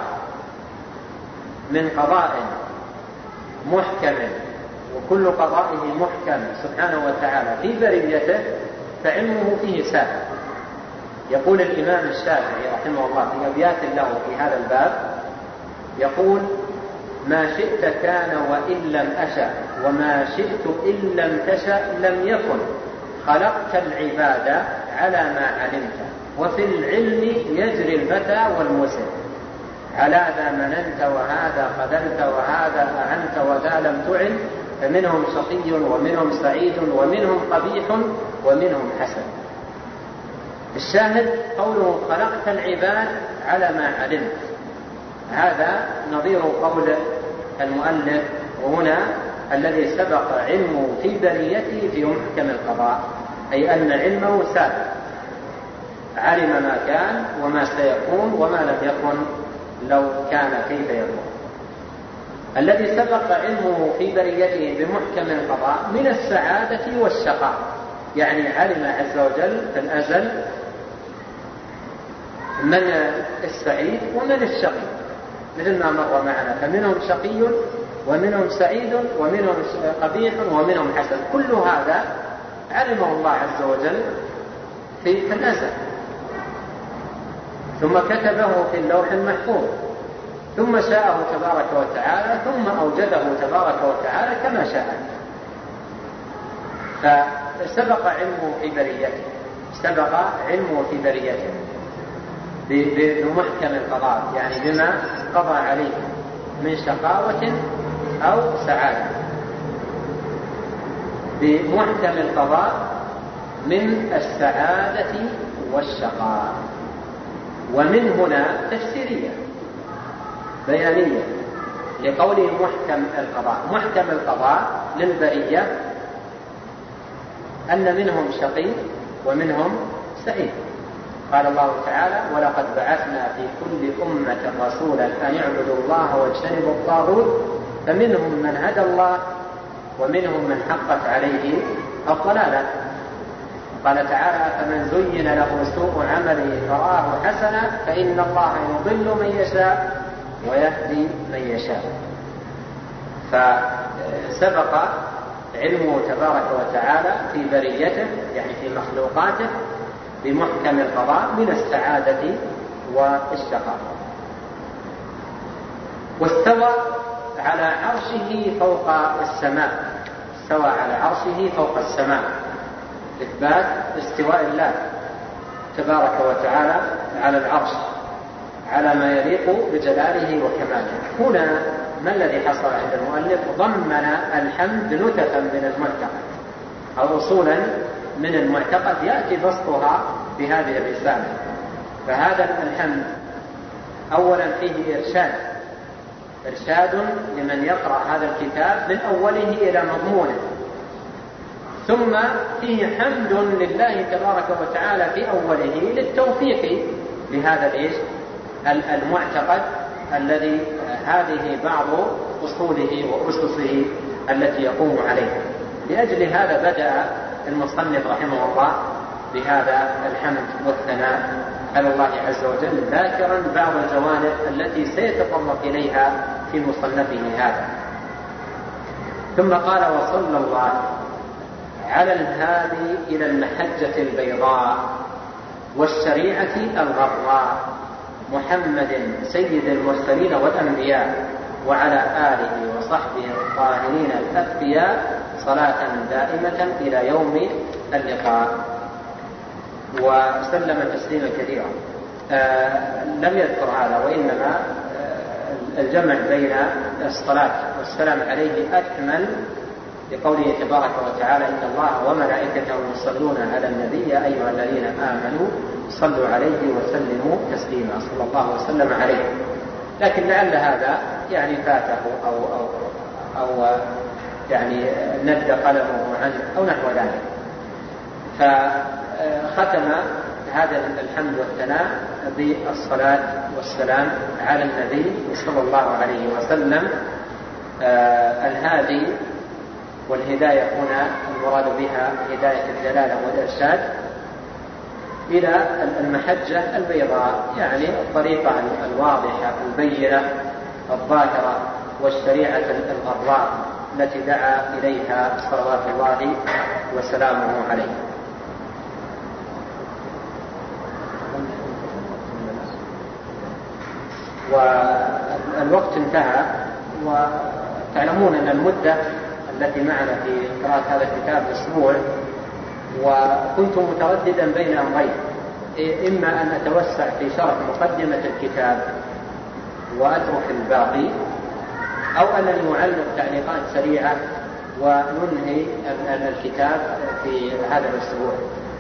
S1: من قضاء محكم وكل قضائه محكم سبحانه وتعالى في بريته فعلمه فيه سابق. يقول الإمام الشافعي رحمه الله في أبيات له في هذا الباب، يقول: ما شئت كان وإن لم أشأ، وما شئت إن لم تشأ لم يكن، خلقت العباد على ما علمت، وفي العلم يجري الفتى والمسن، على ذا مننت وهذا خذلت وهذا أعنت وذا لم تعن، فمنهم شقي ومنهم سعيد ومنهم قبيح ومنهم حسن. الشاهد قوله خلقت العباد على ما علمت، هذا نظير قول المؤلف وهنا الذي سبق علمه في بريته في محكم القضاء، أي أن علمه سابق، علم ما كان وما سيكون وما لم يكن لو كان كيف يكون. الذي سبق علمه في بريته بمحكم القضاء من السعادة والشقاء، يعني علم عز وجل في الأزل من السعيد ومن الشقي، مثل ما مر معنا، فمنهم شقي ومنهم سعيد ومنهم قبيح ومنهم حسن، كل هذا علمه الله عز وجل في الأزل، ثم كتبه في اللوح المحفوظ، ثم شاءه تبارك وتعالى، ثم أوجده تبارك وتعالى كما شاء. فسبق علمه في بريته، سبق علمه في بريته بمحكم القضاء، يعني بما قضى عليه من شقاوة أو سعادة، بمحكم القضاء من السعادة والشقاء. ومن هنا تفسيرية بيانية لقوله محكم القضاء. محكم القضاء للبرية أن منهم شقي ومنهم سعيد. قال الله تعالى: ولقد بعثنا في كل أمة رسولا أن يعبدوا الله واجتنبوا الطاغوت، فمنهم من هدى الله ومنهم من حقت عليه الضلالة. قال تعالى: فمن زين له سوء عمله فرآه حسنا فإن الله يضل من يشاء ويهدي من يشاء. فسبق علمه تبارك وتعالى في بريته، يعني في مخلوقاته، بمحكم القضاء من السعادة والشقاء. واستوى على عرشه فوق السماء، استوى على عرشه فوق السماء، إثبات استواء الله تبارك وتعالى على العرش على ما يليق بجلاله وكماله. هنا ما الذي حصل عند المؤلف؟ ضمن الحمد نتفا من المعتقد أو أصولا من المعتقد يأتي بسطها بهذه الرسالة. فهذا الحمد أولا فيه إرشاد إرشاد لمن يقرأ هذا الكتاب من أوله إلى مضمونه، ثم فيه حمد لله تبارك وتعالى في أوله للتوفيق لهذا المعتقد الذي هذه بعض أصوله وأسسه التي يقوم عليها. لأجل هذا بدأ المصنف رحمه الله بهذا الحمد والثناء على الله عز وجل، ذاكرا بعض الجوانب التي سيتطرق إليها في مصنفه هذا. ثم قال: وصلى الله على الهادي إلى المحجة البيضاء والشريعة الغراء محمد سيد المرسلين والأنبياء وعلى آله وصحبه الطاهرين الأتقياء صلاة دائمة إلى يوم اللقاء. وسلم تسليما كثيرا. آه لم يذكر هذا، وإنما آه الجمع بين الصلاة والسلام عليه أكمل لقوله تبارك وتعالى: إن الله وملائكته يصلون على النبي يا أيها الذين آمنوا صلوا عليه وسلموا تسليما، صلى الله وسلم عليه. لكن لعل هذا يعني فاته أو, أو أو يعني ند قلمه عنه أو نحو ذلك. فختم هذا الحمد والثناء بالصلاة والسلام على النبي صلى الله عليه وسلم. الهادي والهداية هنا المراد بها هداية الدلالة والإرشاد إلى المحجة البيضاء، يعني الطريقة الواضحة البينة الظاهرة والشريعة الغراء التي دعا إليها صلوات الله وسلامه عليه. والوقت انتهى، وتعلمون أن المدة التي معنا في قراءة هذا الكتاب أسبوع، وكنت مترددا بين أمرين: إما أن أتوسع في شرح مقدمة الكتاب وأترك الباقي، أو أنني أعلق تعليقات سريعة وننهي الكتاب في هذا الأسبوع.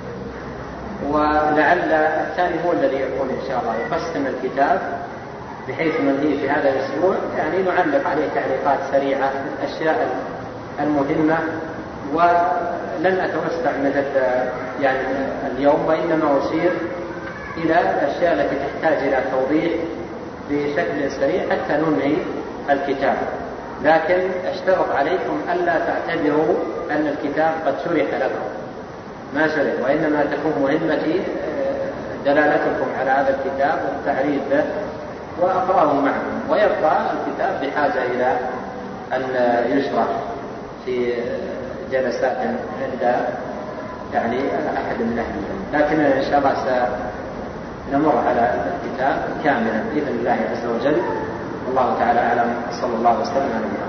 S1: ولعل الثاني هو الذي يكون إن شاء الله، يقسم الكتاب بحيث ننهيه في هذا الأسبوع، يعني نعلق عليه تعليقات سريعة الأشياء المهمة، ولن أتوسع مثل يعني اليوم، وإنما أشير إلى الأشياء التي تحتاج إلى توضيح بشكل سريع حتى ننهي الكتاب. لكن أشترط عليكم ألا تعتبروا أن الكتاب قد شرح لكم، ما شرح، وإنما تكون مهمتي دلالتكم على هذا الكتاب والتعريف به وأقرأه معكم، ويبقى الكتاب بحاجة إلى أن يشرح في جلسات عند يعني أحد من أهله. لكن إن شاء الله سنمر على الكتاب كاملا بإذن الله عز وجل. الله تعالى أعلم، صلى الله وسلم على نبينا.